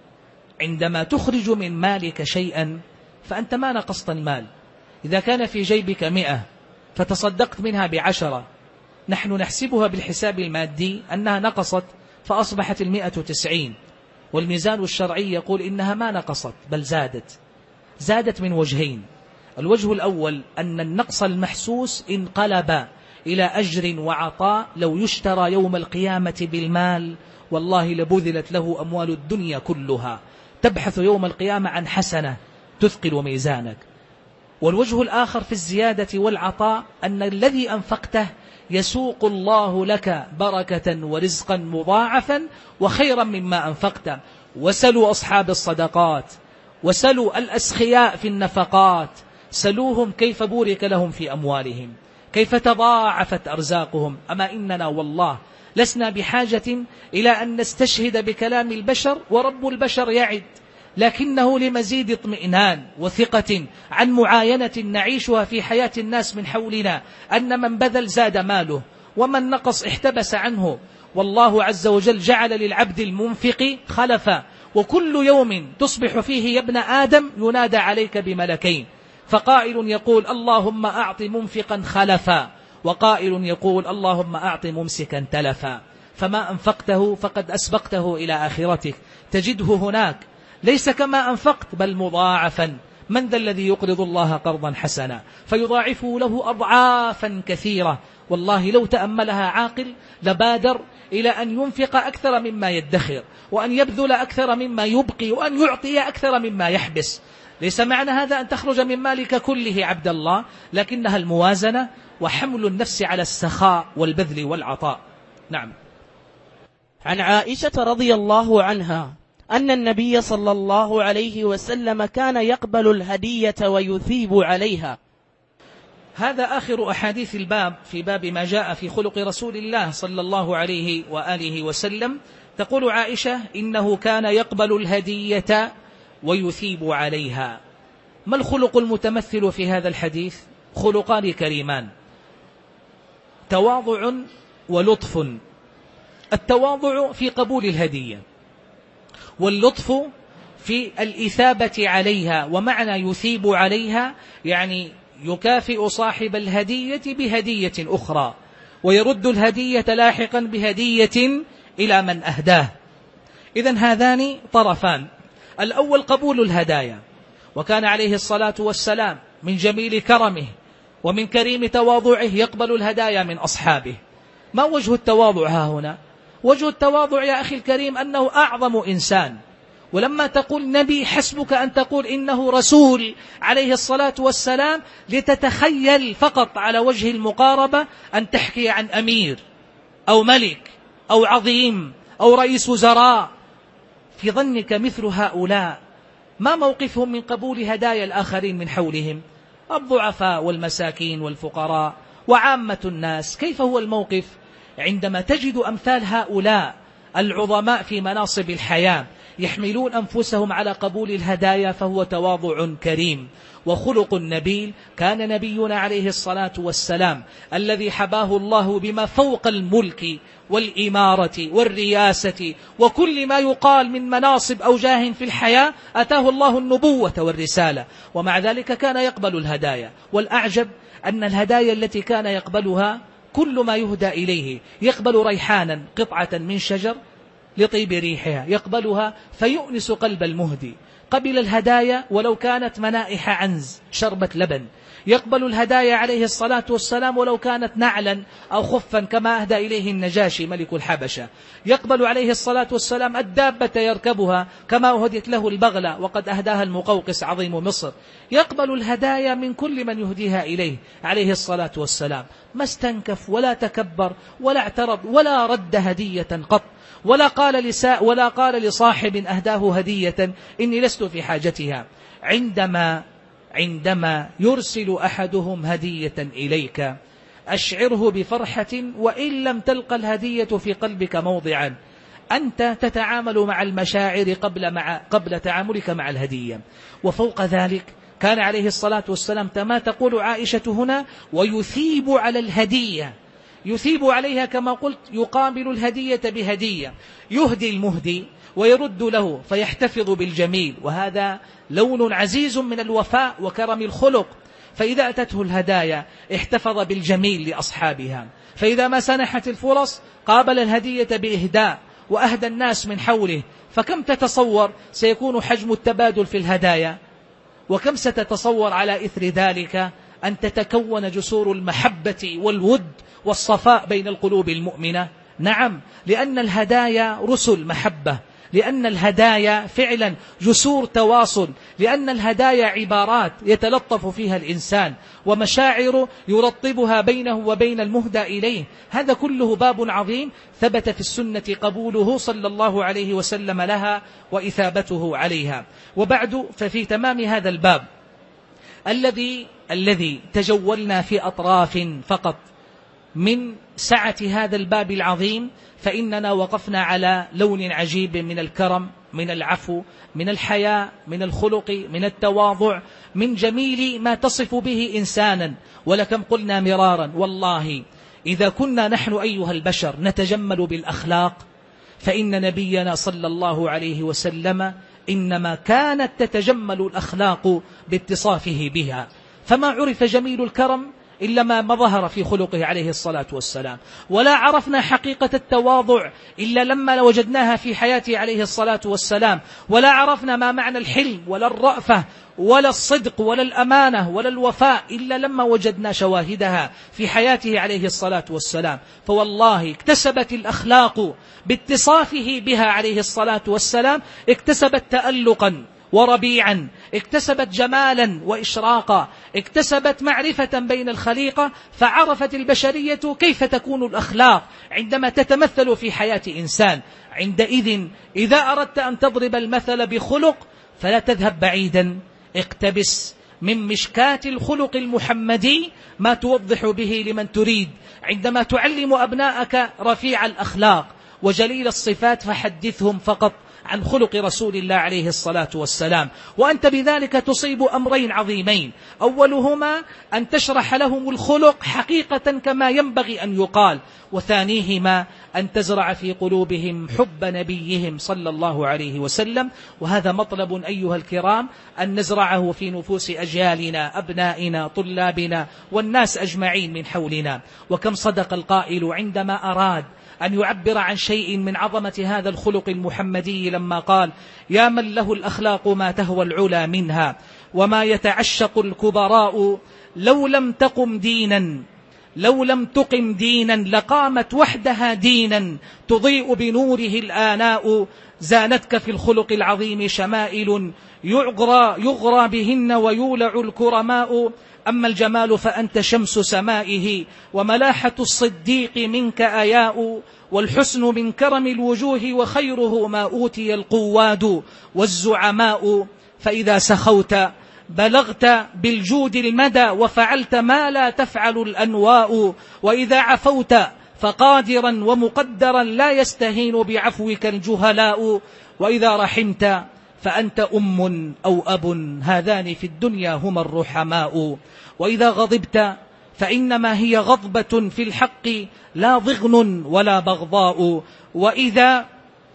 عندما تخرج من مالك شيئا فأنت ما نقصت المال. إذا كان في جيبك مئة فتصدقت منها بعشرة، نحن نحسبها بالحساب المادي أنها نقصت فأصبحت المئة تسعين، والميزان الشرعي يقول إنها ما نقصت بل زادت. زادت من وجهين: الوجه الأول أن النقص المحسوس انقلب إلى أجر وعطاء، لو يشترى يوم القيامة بالمال والله لبذلت له أموال الدنيا كلها. تبحث يوم القيامة عن حسنة تثقل ميزانك. والوجه الآخر في الزيادة والعطاء أن الذي أنفقته يسوق الله لك بركة ورزقا مضاعفا وخيرا مما أنفقته. وسلوا أصحاب الصدقات، وسلوا الأسخياء في النفقات، سلوهم كيف بورك لهم في أموالهم، كيف تضاعفت أرزاقهم. أما إننا والله لسنا بحاجة إلى أن نستشهد بكلام البشر، ورب البشر يعد، لكنه لمزيد اطمئنان وثقة عن معاينة نعيشها في حياة الناس من حولنا، أن من بذل زاد ماله ومن نقص احتبس عنه. والله عز وجل جعل للعبد المنفق خلفا، وكل يوم تصبح فيه يا ابن آدم ينادى عليك بملكين، فقائل يقول اللهم أعط منفقا خلفا، وقائل يقول اللهم أعط ممسكا تلفا. فما أنفقته فقد أسبقته إلى آخرتك، تجده هناك ليس كما أنفقت بل مضاعفا. من ذا الذي يقرض الله قرضا حسنا فيضاعفه له أضعافا كثيرة؟ والله لو تأملها عاقل لبادر إلى أن ينفق أكثر مما يدخر، وأن يبذل أكثر مما يبقي، وأن يعطي أكثر مما يحبس. ليس معنى هذا أن تخرج من مالك كله عبد الله، لكنها الموازنة وحمل النفس على السخاء والبذل والعطاء. نعم. عن عائشة رضي الله عنها أن النبي صلى الله عليه وسلم كان يقبل الهدية ويثيب عليها. هذا آخر أحاديث الباب في باب ما جاء في خلق رسول الله صلى الله عليه وآله وسلم. تقول عائشة إنه كان يقبل الهدية ويثيب عليها. ما الخلق المتمثل في هذا الحديث؟ خلقان كريمان: تواضع ولطف. التواضع في قبول الهدية، واللطف في الإثابة عليها. ومعنى يثيب عليها يعني يكافئ صاحب الهدية بهدية أخرى، ويرد الهدية لاحقا بهدية إلى من أهداه. إذن هذان طرفان. الأول قبول الهدايا، وكان عليه الصلاة والسلام من جميل كرمه ومن كريم تواضعه يقبل الهدايا من أصحابه. ما وجه التواضع ها هنا؟ وجه التواضع يا أخي الكريم أنه أعظم إنسان. ولما تقول نبي حسبك أن تقول إنه رسول عليه الصلاة والسلام، لتتخيل فقط على وجه المقاربة أن تحكي عن أمير أو ملك أو عظيم أو رئيس وزراء. في ظنك مثل هؤلاء ما موقفهم من قبول هدايا الآخرين من حولهم؟ الضعفاء والمساكين والفقراء وعامة الناس. كيف هو الموقف عندما تجد أمثال هؤلاء العظماء في مناصب الحياة يحملون أنفسهم على قبول الهدايا؟ فهو تواضع كريم وخلق نبيل. كان نبينا عليه الصلاة والسلام الذي حباه الله بما فوق الملك والإمارة والرياسة وكل ما يقال من مناصب أو جاه في الحياة، أتاه الله النبوة والرسالة، ومع ذلك كان يقبل الهدايا. والأعجب أن الهدايا التي كان يقبلها كل ما يهدى إليه. يقبل ريحانا قطعة من شجر لطيب ريحها يقبلها فيؤنس قلب المهدي. قبل الهدايا ولو كانت منائح عنز شربة لبن. يقبل الهدايا عليه الصلاة والسلام ولو كانت نعلا أو خفا كما أهدى إليه النجاشي ملك الحبشة. يقبل عليه الصلاة والسلام الدابة يركبها كما أهدت له البغلة وقد أهداها المقوقس عظيم مصر. يقبل الهدايا من كل من يهديها إليه عليه الصلاة والسلام. ما استنكف ولا تكبر ولا اعترض ولا رد هدية قط، ولا قال لساء ولا قال لصاحب أهداه هدية إني لست في حاجتها. عندما عندما يرسل أحدهم هدية إليك أشعره بفرحة وإن لم تلقى الهدية في قلبك موضعا. أنت تتعامل مع المشاعر قبل, مع قبل تعاملك مع الهدية. وفوق ذلك كان عليه الصلاة والسلام كما تقول عائشة هنا ويثيب على الهدية، يثيب عليها كما قلت، يقابل الهدية بهدية، يهدي المهدي ويرد له فيحتفظ بالجميل، وهذا لون عزيز من الوفاء وكرم الخلق. فإذا أتته الهدايا احتفظ بالجميل لأصحابها، فإذا ما سنحت الفرص قابل الهدية بإهداء وأهدى الناس من حوله. فكم تتصور سيكون حجم التبادل في الهدايا، وكم ستتصور على إثر ذلك أن تتكون جسور المحبة والود والصفاء بين القلوب المؤمنة. نعم، لأن الهدايا رسل محبة، لأن الهدايا فعلا جسور تواصل، لأن الهدايا عبارات يتلطف فيها الإنسان ومشاعر يرطبها بينه وبين المهدى إليه. هذا كله باب عظيم ثبت في السنة قبوله صلى الله عليه وسلم لها وإثابته عليها. وبعد ففي تمام هذا الباب الذي الذي تجولنا في أطراف فقط من سعة هذا الباب العظيم، فإننا وقفنا على لون عجيب من الكرم، من العفو، من الحياء، من الخلق، من التواضع، من جميل ما تصف به إنسانا. ولكم قلنا مرارا والله إذا كنا نحن أيها البشر نتجمل بالأخلاق فإن نبينا صلى الله عليه وسلم إنما كانت تتجمل الأخلاق باتصافه بها. فما عرف جميل الكرم إلا ما ظهر في خلقه عليه الصلاة والسلام، ولا عرفنا حقيقة التواضع إلا لما وجدناها في حياته عليه الصلاة والسلام، ولا عرفنا ما معنى الحلم ولا الرأفة ولا الصدق ولا الأمانة ولا الوفاء إلا لما وجدنا شواهدها في حياته عليه الصلاة والسلام. فوالله اكتسبت الأخلاق باتصافه بها عليه الصلاة والسلام، اكتسبت تألقا وربيعا، اكتسبت جمالا وإشراقا، اكتسبت معرفة بين الخليقة، فعرفت البشرية كيف تكون الأخلاق عندما تتمثل في حياة إنسان. عندئذ إذا أردت أن تضرب المثل بخلق فلا تذهب بعيدا، اقتبس من مشكاة الخلق المحمدي ما توضح به لمن تريد. عندما تعلم أبناءك رفيع الأخلاق وجليل الصفات فحدثهم فقط عن خلق رسول الله عليه الصلاة والسلام، وأنت بذلك تصيب أمرين عظيمين. أولهما أن تشرح لهم الخلق حقيقة كما ينبغي أن يقال، وثانيهما أن تزرع في قلوبهم حب نبيهم صلى الله عليه وسلم. وهذا مطلب أيها الكرام أن نزرعه في نفوس أجيالنا، أبنائنا، طلابنا، والناس أجمعين من حولنا. وكم صدق القائل عندما أراد أن يعبر عن شيء من عظمة هذا الخلق المحمدي لما قال: يا من له الأخلاق ما تهوى العلا منها وما يتعشق الكبراء، لو لم تقم دينا لو لم تقم دينا لقامت وحدها دينا تضيء بنوره الآناء، زانتك في الخلق العظيم شمائل يغرى, يغرى بهن ويولع الكرماء، أما الجمال فأنت شمس سمائه وملاحة الصديق منك آياء، والحسن من كرم الوجوه وخيره ما أوتي القواد والزعماء، فإذا سخوت بلغت بالجود المدى وفعلت ما لا تفعل الأنواء، وإذا عفوت فقادرا ومقدرا لا يستهين بعفوك الجهلاء، وإذا رحمت فأنت أم أو أب هذان في الدنيا هما الرحماء، وإذا غضبت فإنما هي غضبة في الحق لا ضغن ولا بغضاء، وإذا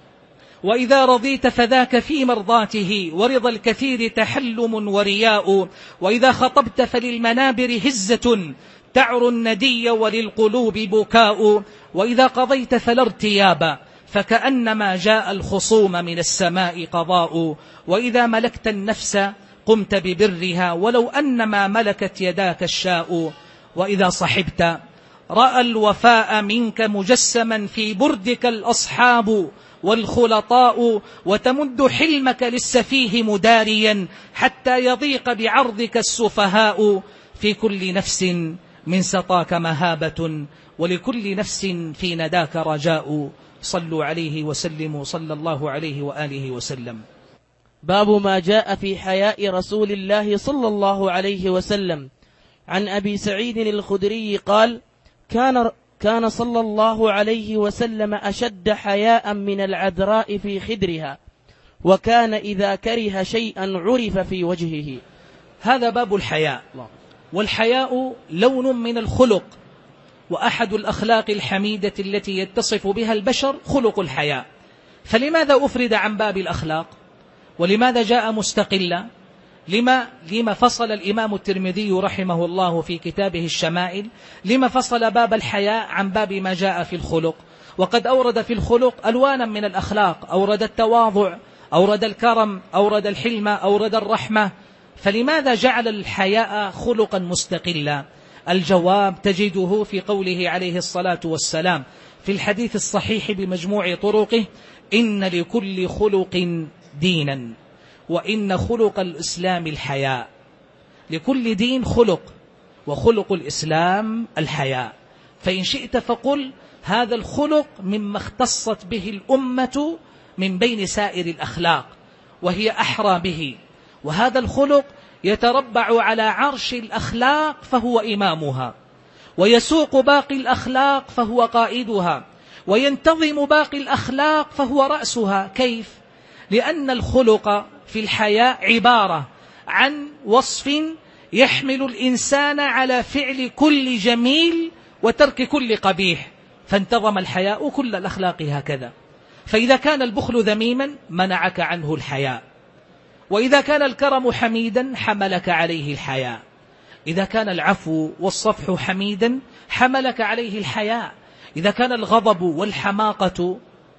وإذا رضيت فذاك في مرضاته ورضا الكثير تحلم ورياء، وإذا خطبت فللمنابر هزة تعر الندي وللقلوب بكاء، وإذا قضيت فلا ارتياب فكأنما جاء الخصوم من السماء قضاء، وإذا ملكت النفس قمت ببرها ولو أنما ملكت يداك الشاء، وإذا صحبت رأى الوفاء منك مجسما في بردك الأصحاب والخلطاء، وتمد حلمك للسفيه مداريا حتى يضيق بعرضك السفهاء، في كل نفس من سطاك مهابة ولكل نفس في نداك رجاء، صلوا عليه وسلموا صلى الله عليه وآله وسلم. باب ما جاء في حياء رسول الله صلى الله عليه وسلم. عن أبي سعيد الخدري قال: كان كان صلى الله عليه وسلم أشد حياء من العذراء في خدرها، وكان إذا كره شيئا عرف في وجهه. هذا باب الحياء. والحياء لون من الخلق، وأحد الأخلاق الحميدة التي يتصف بها البشر خلق الحياء. فلماذا أفرد عن باب الأخلاق؟ ولماذا جاء مستقلا؟ لما, لما فصل الإمام الترمذي رحمه الله في كتابه الشمائل؟ لما فصل باب الحياء عن باب ما جاء في الخلق؟ وقد أورد في الخلق ألوانا من الأخلاق، أورد التواضع، أورد الكرم، أورد الحلم، أورد الرحمة. فلماذا جعل الحياء خلقا مستقلا؟ الجواب تجده في قوله عليه الصلاة والسلام في الحديث الصحيح بمجموع طرقه: إن لكل خلق دينا، وإن خلق الإسلام الحياء. لكل دين خلق، وخلق الإسلام الحياء. فإن شئت فقل هذا الخلق مما اختصت به الأمة من بين سائر الأخلاق، وهي أحرى به. وهذا الخلق يتربع على عرش الأخلاق فهو إمامها، ويسوق باقي الأخلاق فهو قائدها، وينتظم باقي الأخلاق فهو رأسها. كيف؟ لأن الخلق في الحياء عبارة عن وصف يحمل الإنسان على فعل كل جميل وترك كل قبيح، فانتظم الحياء كل الأخلاق هكذا. فإذا كان البخل ذميما منعك عنه الحياء، وإذا كان الكرم حميدا حملك عليه الحياء، إذا كان العفو والصفح حميدا حملك عليه الحياء، إذا كان الغضب والحماقة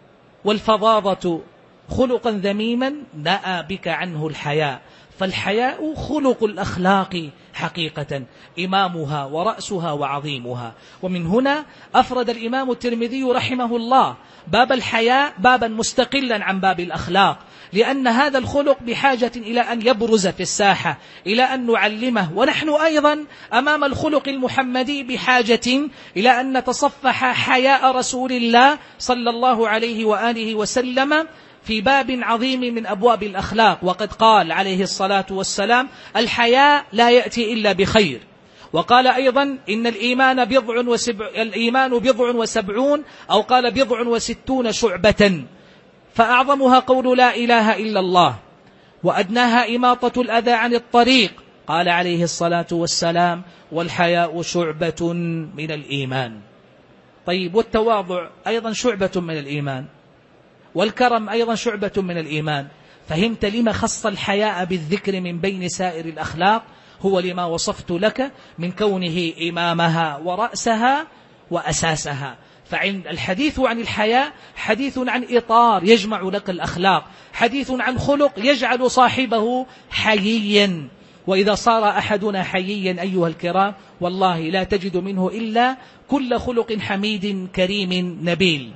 والفظاظة خلقا ذميما نأى بك عنه الحياء. فالحياء خلق الأخلاق حقيقة، إمامها ورأسها وعظيمها. ومن هنا أفرد الإمام الترمذي رحمه الله باب الحياء بابا مستقلا عن باب الأخلاق، لأن هذا الخلق بحاجة إلى أن يبرز في الساحة، إلى أن نعلمه. ونحن أيضا أمام الخلق المحمدي بحاجة إلى أن نتصفح حياء رسول الله صلى الله عليه وآله وسلم في باب عظيم من أبواب الأخلاق. وقد قال عليه الصلاة والسلام: الحياء لا يأتي إلا بخير. وقال أيضا: إن الإيمان بضع وسبع الإيمان بضع وسبعون، أو قال بضع وستون شعبة، فأعظمها قول لا إله إلا الله، وأدناها إماطة الأذى عن الطريق. قال عليه الصلاة والسلام: والحياء شعبة من الإيمان. طيب، والتواضع أيضا شعبة من الإيمان، والكرم أيضا شعبة من الإيمان. فهمت لما خص الحياء بالذكر من بين سائر الأخلاق؟ هو لما وصفت لك من كونه إمامها ورأسها وأساسها. فعند الحديث عن الحياء حديث عن إطار يجمع لك الأخلاق، حديث عن خلق يجعل صاحبه حييا. وإذا صار أحدنا حييا أيها الكرام والله لا تجد منه إلا كل خلق حميد كريم نبيل.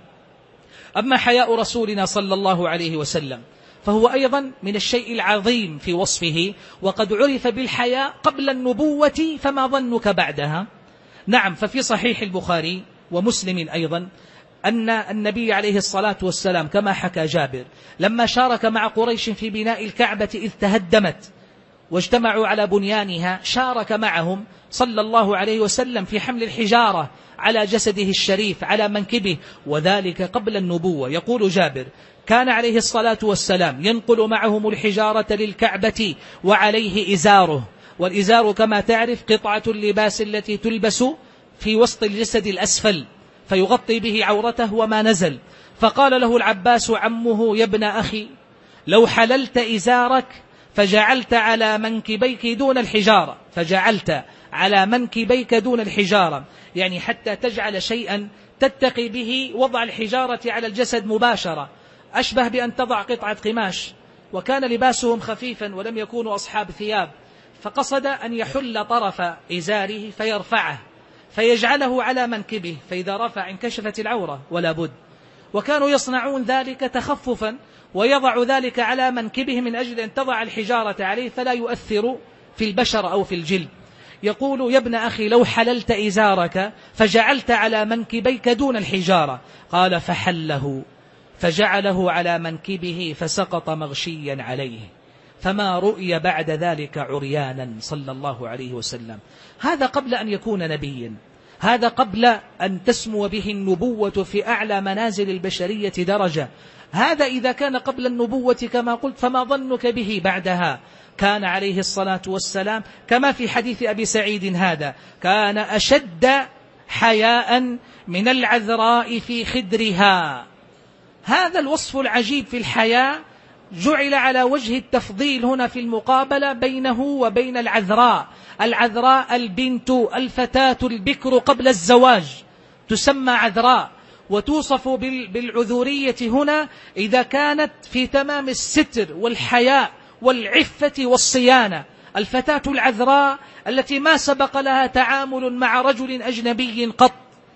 أما حياء رسولنا صلى الله عليه وسلم فهو أيضا من الشيء العظيم في وصفه، وقد عرف بالحياء قبل النبوة، فما ظنك بعدها؟ نعم، ففي صحيح البخاري ومسلم أيضا أن النبي عليه الصلاة والسلام كما حكى جابر لما شارك مع قريش في بناء الكعبة إذ تهدمت واجتمعوا على بنيانها، شارك معهم صلى الله عليه وسلم في حمل الحجارة على جسده الشريف على منكبه، وذلك قبل النبوة. يقول جابر: كان عليه الصلاة والسلام ينقل معهم الحجارة للكعبة وعليه إزاره، والإزار كما تعرف قطعة اللباس التي تلبس في وسط الجسد الأسفل فيغطي به عورته وما نزل. فقال له العباس عمه: يا ابن أخي، لو حللت إزارك فجعلت على منكبيك دون الحجارة فجعلت على منكبيك دون الحجارة، يعني حتى تجعل شيئا تتقي به وضع الحجارة على الجسد مباشرة، أشبه بأن تضع قطعة قماش. وكان لباسهم خفيفا ولم يكونوا أصحاب ثياب، فقصد أن يحل طرف إزاره فيرفعه فيجعله على منكبه، فإذا رفع انكشفت العورة ولا بد. وكانوا يصنعون ذلك تخففا، ويضع ذلك على منكبه من أجل أن تضع الحجارة عليه فلا يؤثر في البشر أو في الجلد. يقول يا ابن أخي لو حللت إزارك فجعلت على منكبيك دون الحجارة، قال فحله فجعله على منكبه فسقط مغشيا عليه، فما رؤي بعد ذلك عريانا صلى الله عليه وسلم. هذا قبل أن يكون نبيا، هذا قبل أن تسمو به النبوة في أعلى منازل البشرية درجة. هذا إذا كان قبل النبوة كما قلت، فما ظنك به بعدها؟ كان عليه الصلاة والسلام كما في حديث أبي سعيد هذا، كان أشد حياء من العذراء في خدرها. هذا الوصف العجيب في الحياء جعل على وجه التفضيل هنا في المقابلة بينه وبين العذراء. العذراء البنت الفتاة البكر قبل الزواج تسمى عذراء، وتوصف بالعذورية هنا إذا كانت في تمام الستر والحياء والعفة والصيانة. الفتاة العذراء التي ما سبق لها تعامل مع رجل أجنبي قط،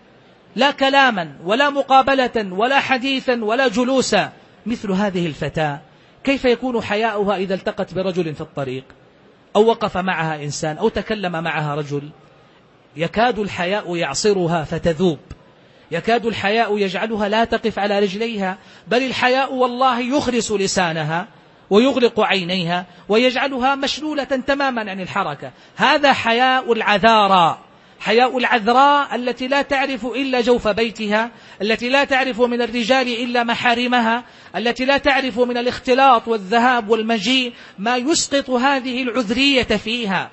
لا كلاما ولا مقابلة ولا حديثا ولا جلوسا، مثل هذه الفتاة كيف يكون حياؤها إذا التقت برجل في الطريق أو وقف معها إنسان أو تكلم معها رجل؟ يكاد الحياء يعصرها فتذوب، يكاد الحياء يجعلها لا تقف على رجليها، بل الحياء والله يخرس لسانها ويغلق عينيها ويجعلها مشلولة تماما عن الحركة. هذا حياء العذارى، حياء العذراء التي لا تعرف إلا جوف بيتها، التي لا تعرف من الرجال إلا محارمها، التي لا تعرف من الاختلاط والذهاب والمجيء ما يسقط هذه العذرية فيها.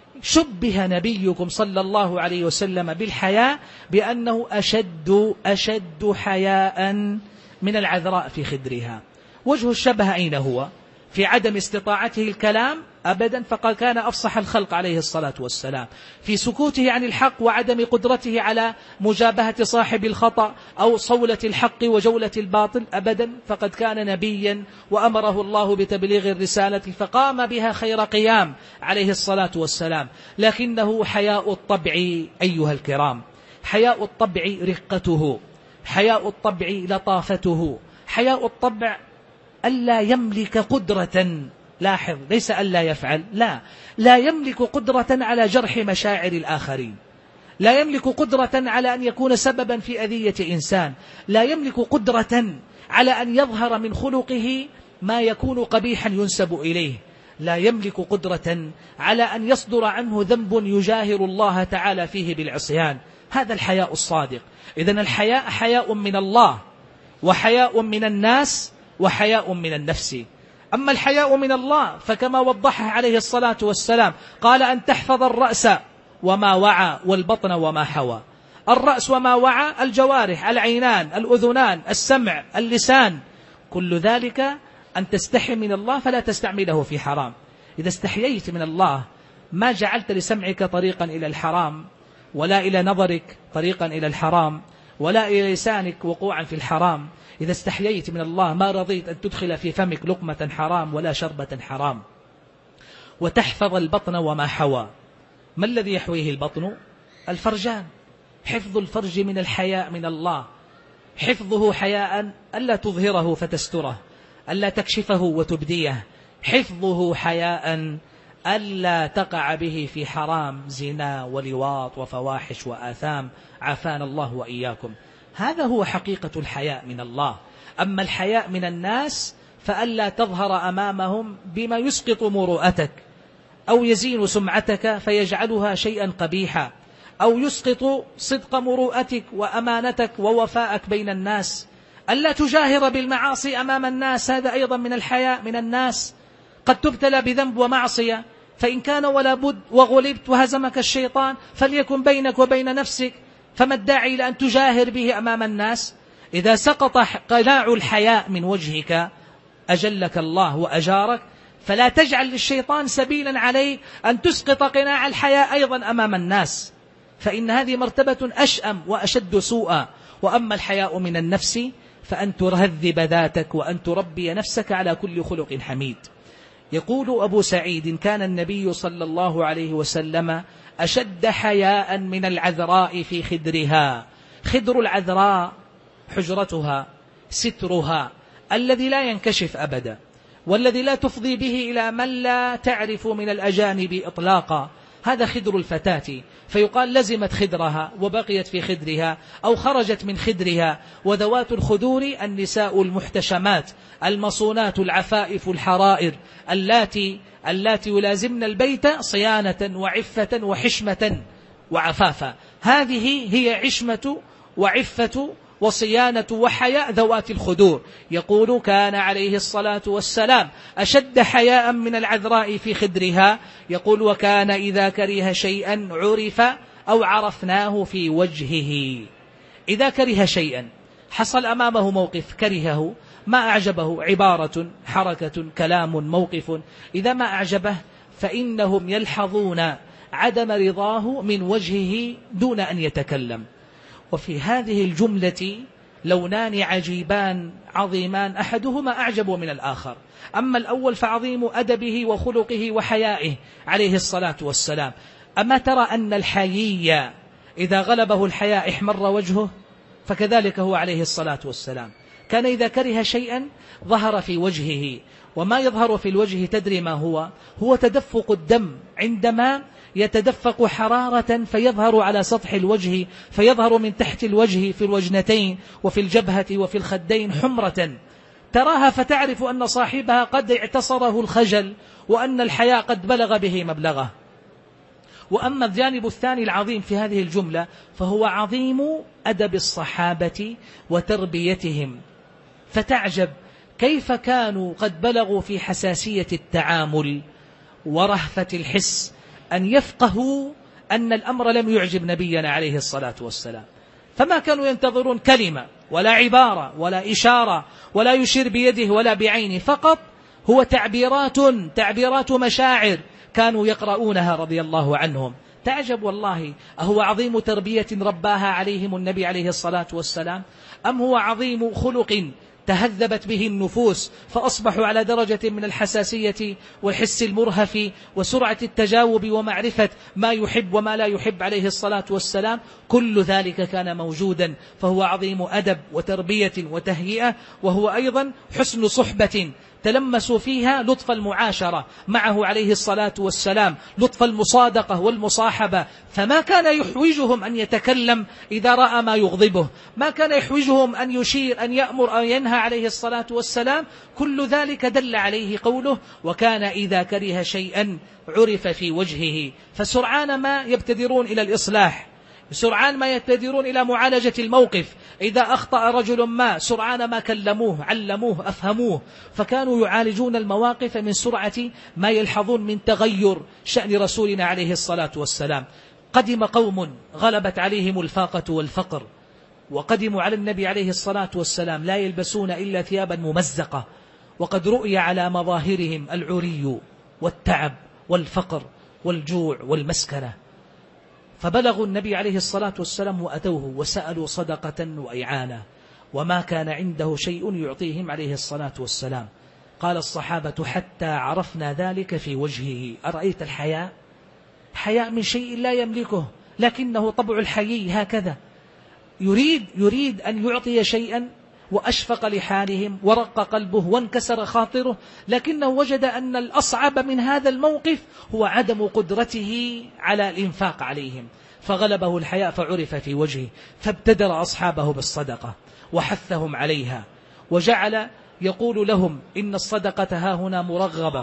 شبه نبيكم صلى الله عليه وسلم بالحياء بأنه أشد أشد حياء من العذراء في خدرها. وجه الشبه أين هو؟ في عدم استطاعته الكلام؟ أبدا، فقد كان أفصح الخلق عليه الصلاة والسلام. في سكوته عن الحق وعدم قدرته على مجابهة صاحب الخطأ أو صولة الحق وجولة الباطل؟ أبدا، فقد كان نبيا وأمره الله بتبليغ الرسالة فقام بها خير قيام عليه الصلاة والسلام. لكنه حياء الطبع أيها الكرام، حياء الطبع رقته، حياء الطبع لطافته، حياء الطبع ألا يملك قدرة، لاحظ ليس ألا يفعل، لا لا يملك قدرة على جرح مشاعر الآخرين، لا يملك قدرة على أن يكون سببا في أذية إنسان، لا يملك قدرة على أن يظهر من خلقه ما يكون قبيحا ينسب إليه، لا يملك قدرة على أن يصدر عنه ذنب يجاهر الله تعالى فيه بالعصيان. هذا الحياء الصادق. إذن الحياء حياء من الله، وحياء من الناس، وحياء من النفس. أما الحياء من الله فكما وضحه عليه الصلاة والسلام قال أن تحفظ الرأس وما وعى والبطن وما حوى. الرأس وما وعى الجوارح، العينان، الأذنان، السمع، اللسان، كل ذلك أن تستحي من الله فلا تستعمله في حرام. إذا استحييت من الله ما جعلت لسمعك طريقا إلى الحرام، ولا إلى نظرك طريقا إلى الحرام، ولا إلى لسانك وقوعا في الحرام. إذا استحييت من الله ما رضيت أن تدخل في فمك لقمة حرام ولا شربة حرام. وتحفظ البطن وما حوى. ما الذي يحويه البطن؟ الفرجان. حفظ الفرج من الحياء من الله، حفظه حياء ألا تظهره فتستره، ألا تكشفه وتبديه، حفظه حياء ألا تقع به في حرام، زنا ولواط وفواحش وآثام، عافانا الله وإياكم. هذا هو حقيقة الحياء من الله. أما الحياء من الناس فألا تظهر أمامهم بما يسقط مروءتك أو يزين سمعتك فيجعلها شيئا قبيحا، أو يسقط صدق مروءتك وأمانتك ووفاءك بين الناس. ألا تجاهر بالمعاصي أمام الناس، هذا أيضا من الحياء من الناس. قد تبتلى بذنب ومعصية، فإن كان ولا بد وغلبت وهزمك الشيطان فليكن بينك وبين نفسك، فما الداعي إلى أن تجاهر به أمام الناس؟ إذا سقط قناع الحياء من وجهك أجلك الله وأجارك، فلا تجعل للشيطان سبيلا عليك أن تسقط قناع الحياء أيضا أمام الناس، فإن هذه مرتبة أشأم وأشد سوءا. وأما الحياء من النفس فأن ترهذب ذاتك وأن تربي نفسك على كل خلق حميد. يقول أبو سعيد كان النبي صلى الله عليه وسلم أشد حياء من العذراء في خدرها. خدر العذراء حجرتها، سترها الذي لا ينكشف أبدا، والذي لا تفضي به إلى من لا تعرف من الأجانب إطلاقا. هذا خدر الفتاة، فيقال لزمت خدرها وبقيت في خدرها أو خرجت من خدرها. وذوات الخدور النساء المحتشمات المصونات العفائف الحرائر اللاتي اللاتي يلازمن البيت صيانة وعفة وحشمة وعفافا. هذه هي عشمة وعفة وصيانة وحياء ذوات الخدور. يقول كان عليه الصلاة والسلام أشد حياء من العذراء في خدرها. يقول وكان إذا كره شيئا عرف أو عرفناه في وجهه. إذا كره شيئا، حصل أمامه موقف كرهه، ما أعجبه، عبارة، حركة، كلام، موقف، إذا ما أعجبه فإنهم يلحظون عدم رضاه من وجهه دون أن يتكلم. وفي هذه الجملة لونان عجيبان عظيمان، أحدهما أعجب من الآخر. أما الأول فعظيم أدبه وخلقه وحيائه عليه الصلاة والسلام. أما ترى أن الحيي إذا غلبه الحياء احمر وجهه؟ فكذلك هو عليه الصلاة والسلام، كان إذا كره شيئا ظهر في وجهه. وما يظهر في الوجه تدري ما هو؟ هو تدفق الدم، عندما يتدفق حرارة فيظهر على سطح الوجه، فيظهر من تحت الوجه في الوجنتين وفي الجبهة وفي الخدين حمرة تراها فتعرف أن صاحبها قد اعتصره الخجل وأن الحياء قد بلغ به مبلغه. وأما الجانب الثاني العظيم في هذه الجملة فهو عظيم أدب الصحابة وتربيتهم. فتعجب كيف كانوا قد بلغوا في حساسية التعامل ورهفة الحس أن يفقهوا أن الأمر لم يعجب نبينا عليه الصلاة والسلام. فما كانوا ينتظرون كلمة ولا عبارة ولا إشارة ولا يشير بيده ولا بعينه، فقط هو تعبيرات تعبيرات مشاعر كانوا يقرؤونها رضي الله عنهم. تعجب والله، أهو عظيم تربية رباها عليهم النبي عليه الصلاة والسلام، أم هو عظيم خلق تهذبت به النفوس فأصبحوا على درجة من الحساسية والحس المرهف وسرعة التجاوب ومعرفة ما يحب وما لا يحب عليه الصلاة والسلام؟ كل ذلك كان موجودا. فهو عظيم أدب وتربية وتهيئة، وهو أيضا حسن صحبة تلمسوا فيها لطف المعاشرة معه عليه الصلاة والسلام، لطف المصادقة والمصاحبة. فما كان يحوجهم أن يتكلم إذا رأى ما يغضبه، ما كان يحوجهم أن يشير أن يأمر أو ينهى عليه الصلاة والسلام. كل ذلك دل عليه قوله وكان إذا كره شيئا عرف في وجهه. فسرعان ما يبتدرون إلى الإصلاح، سرعان ما يبتدرون إلى معالجة الموقف. إذا أخطأ رجل ما سرعان ما كلموه، علموه، أفهموه. فكانوا يعالجون المواقف من سرعة ما يلحظون من تغير شأن رسولنا عليه الصلاة والسلام. قدم قوم غلبت عليهم الفاقة والفقر، وقدموا على النبي عليه الصلاة والسلام لا يلبسون إلا ثيابا ممزقة، وقد رؤي على مظاهرهم العري والتعب والفقر والجوع والمسكنة. فبلغوا النبي عليه الصلاة والسلام وأتوه وسألوا صدقة وإعانة، وما كان عنده شيء يعطيهم عليه الصلاة والسلام. قال الصحابة حتى عرفنا ذلك في وجهه. أرأيت الحياء؟ حياء من شيء لا يملكه، لكنه طبع الحيي هكذا، يريد يريد أن يعطي شيئا وأشفق لحالهم ورق قلبه وانكسر خاطره، لكنه وجد أن الأصعب من هذا الموقف هو عدم قدرته على الإنفاق عليهم، فغلبه الحياء فعرف في وجهه. فابتدر أصحابه بالصدقة وحثهم عليها، وجعل يقول لهم إن الصدقة ها هنا مرغبة.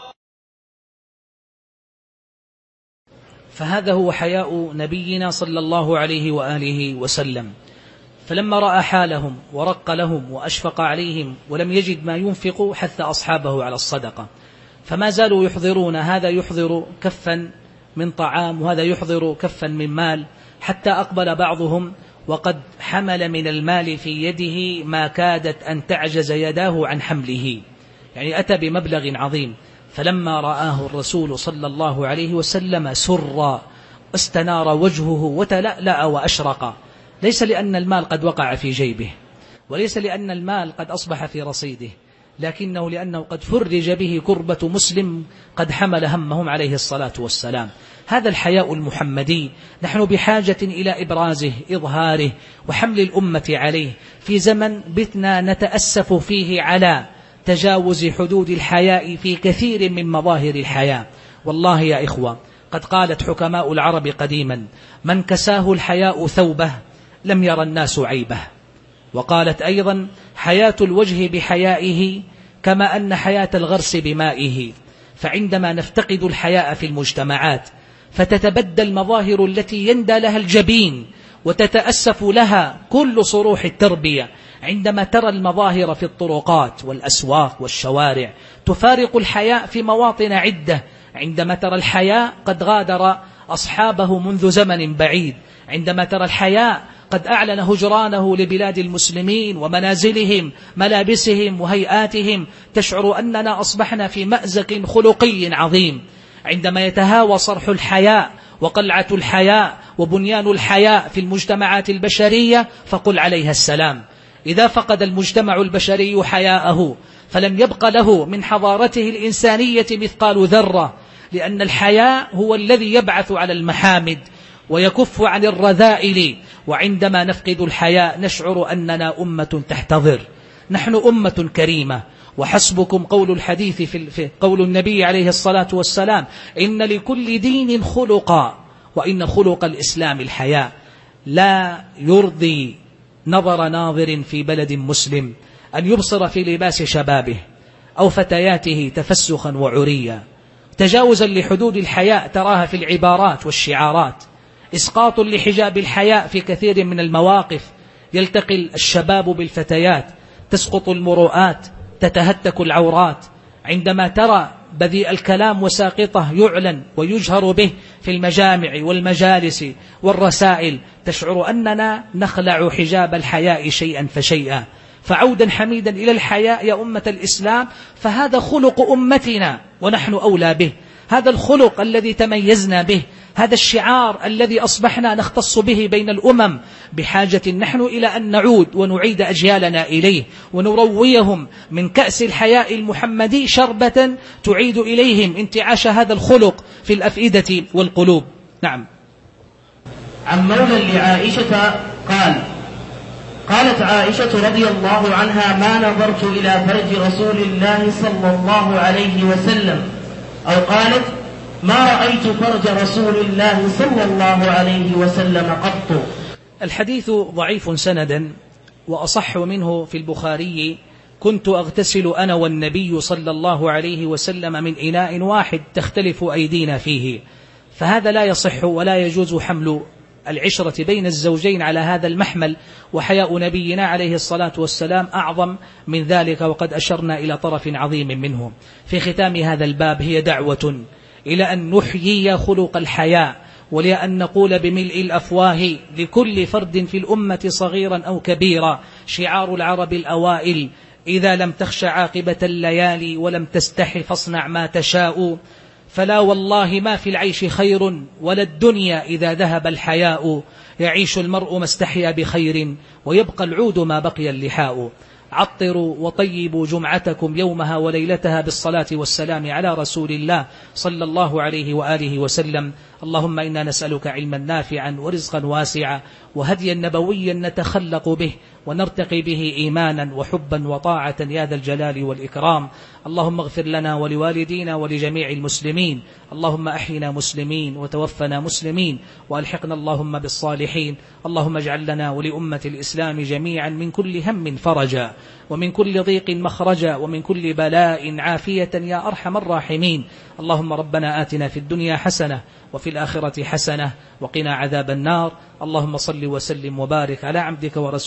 فهذا هو حياء نبينا صلى الله عليه وآله وسلم. فلما رأى حالهم ورق لهم وأشفق عليهم ولم يجد ما ينفق حث أصحابه على الصدقة. فما زالوا يحضرون، هذا يحضر كفا من طعام وهذا يحضر كفا من مال، حتى أقبل بعضهم وقد حمل من المال في يده ما كادت أن تعجز يداه عن حمله، يعني أتى بمبلغ عظيم. فلما رآه الرسول صلى الله عليه وسلم سر، استنار وجهه وتلألأ وأشرق، ليس لأن المال قد وقع في جيبه، وليس لأن المال قد أصبح في رصيده، لكنه لأنه قد فرج به كربة مسلم قد حمل همهم عليه الصلاة والسلام. هذا الحياء المحمدي نحن بحاجة إلى إبرازه، إظهاره، وحمل الأمة عليه في زمن بتنا نتأسف فيه على تجاوز حدود الحياء في كثير من مظاهر الحياة. والله يا إخوة، قد قالت حكماء العرب قديما: من كساه الحياء ثوبه لم ير الناس عيبه. وقالت أيضا: حياة الوجه بحيائه كما أن حياة الغرس بمائه. فعندما نفتقد الحياء في المجتمعات فتتبدل المظاهر التي يندى لها الجبين وتتأسف لها كل صروح التربية. عندما ترى المظاهر في الطرقات والأسواق والشوارع تفارق الحياء في مواطن عدة. عندما ترى الحياء قد غادر أصحابه منذ زمن بعيد. عندما ترى الحياء قد أعلن هجرانه لبلاد المسلمين ومنازلهم ملابسهم وهيئاتهم، تشعر أننا أصبحنا في مأزق خلقي عظيم. عندما يتهاوى صرح الحياء وقلعة الحياء وبنيان الحياء في المجتمعات البشرية فقل عليها السلام. إذا فقد المجتمع البشري حياءه فلم يبق له من حضارته الإنسانية مثقال ذرة، لأن الحياء هو الذي يبعث على المحامد ويكف عن الرذائل. وعندما نفقد الحياء نشعر أننا أمة تحتضر. نحن أمة كريمة، وحسبكم قول الحديث في قول النبي عليه الصلاة والسلام: إن لكل دين خلقا وإن خلق الإسلام الحياء. لا يرضي نظر ناظر في بلد مسلم أن يبصر في لباس شبابه أو فتياته تفسخا وعريا، تجاوزا لحدود الحياء تراها في العبارات والشعارات، إسقاط لحجاب الحياء في كثير من المواقف. يلتقي الشباب بالفتيات، تسقط المروءات، تتهتك العورات. عندما ترى بذيء الكلام وساقطه يعلن ويجهر به في المجامع والمجالس والرسائل، تشعر أننا نخلع حجاب الحياء شيئا فشيئا. فعودا حميدا إلى الحياء يا أمة الإسلام، فهذا خلق أمتنا ونحن أولى به. هذا الخلق الذي تميزنا به، هذا الشعار الذي أصبحنا نختص به بين الأمم. بحاجة نحن إلى أن نعود ونعيد أجيالنا إليه ونرويهم من كأس الحياء المحمدي شربة تعيد إليهم انتعاش هذا الخلق في الأفئدة والقلوب. نعم. عن مولى لعائشة قال: قالت عائشة رضي الله عنها: ما نظرت إلى فرج رسول الله صلى الله عليه وسلم، أو قالت: ما رأيت فرج رسول الله صلى الله عليه وسلم قط. الحديث ضعيف سندا، وأصح منه في البخاري: كنت أغتسل أنا والنبي صلى الله عليه وسلم من إناء واحد تختلف أيدينا فيه. فهذا لا يصح ولا يجوز حمل العشرة بين الزوجين على هذا المحمل، وحياء نبينا عليه الصلاة والسلام أعظم من ذلك، وقد أشرنا إلى طرف عظيم منه. في ختام هذا الباب هي دعوة إلى أن نحيي خلق الحياء، ولأن نقول بملء الأفواه لكل فرد في الأمة صغيرا أو كبيرا: شعار العرب الأوائل: إذا لم تخش عاقبة الليالي ولم تستح فاصنع ما تشاء. فلا والله ما في العيش خير ولا الدنيا إذا ذهب الحياء. يعيش المرء ما استحيا بخير ويبقى العود ما بقي اللحاء. عطروا وطيبوا جمعتكم يومها وليلتها بالصلاة والسلام على رسول الله صلى الله عليه وآله وسلم. اللهم إنا نسألك علما نافعا ورزقا واسعا وهديا نبويا نتخلق به ونرتقي به إيمانا وحبا وطاعة يا ذا الجلال والإكرام. اللهم اغفر لنا ولوالدينا ولجميع المسلمين. اللهم أحينا مسلمين وتوفنا مسلمين وألحقنا اللهم بالصالحين. اللهم اجعل لنا ولأمة الإسلام جميعا من كل هم فرجا ومن كل ضيق مخرجا ومن كل بلاء عافية يا أرحم الراحمين. اللهم ربنا آتنا في الدنيا حسنة وفي الآخرة حسنة وقنا عذاب النار. اللهم صل وسلم وبارك على عبدك ورسولك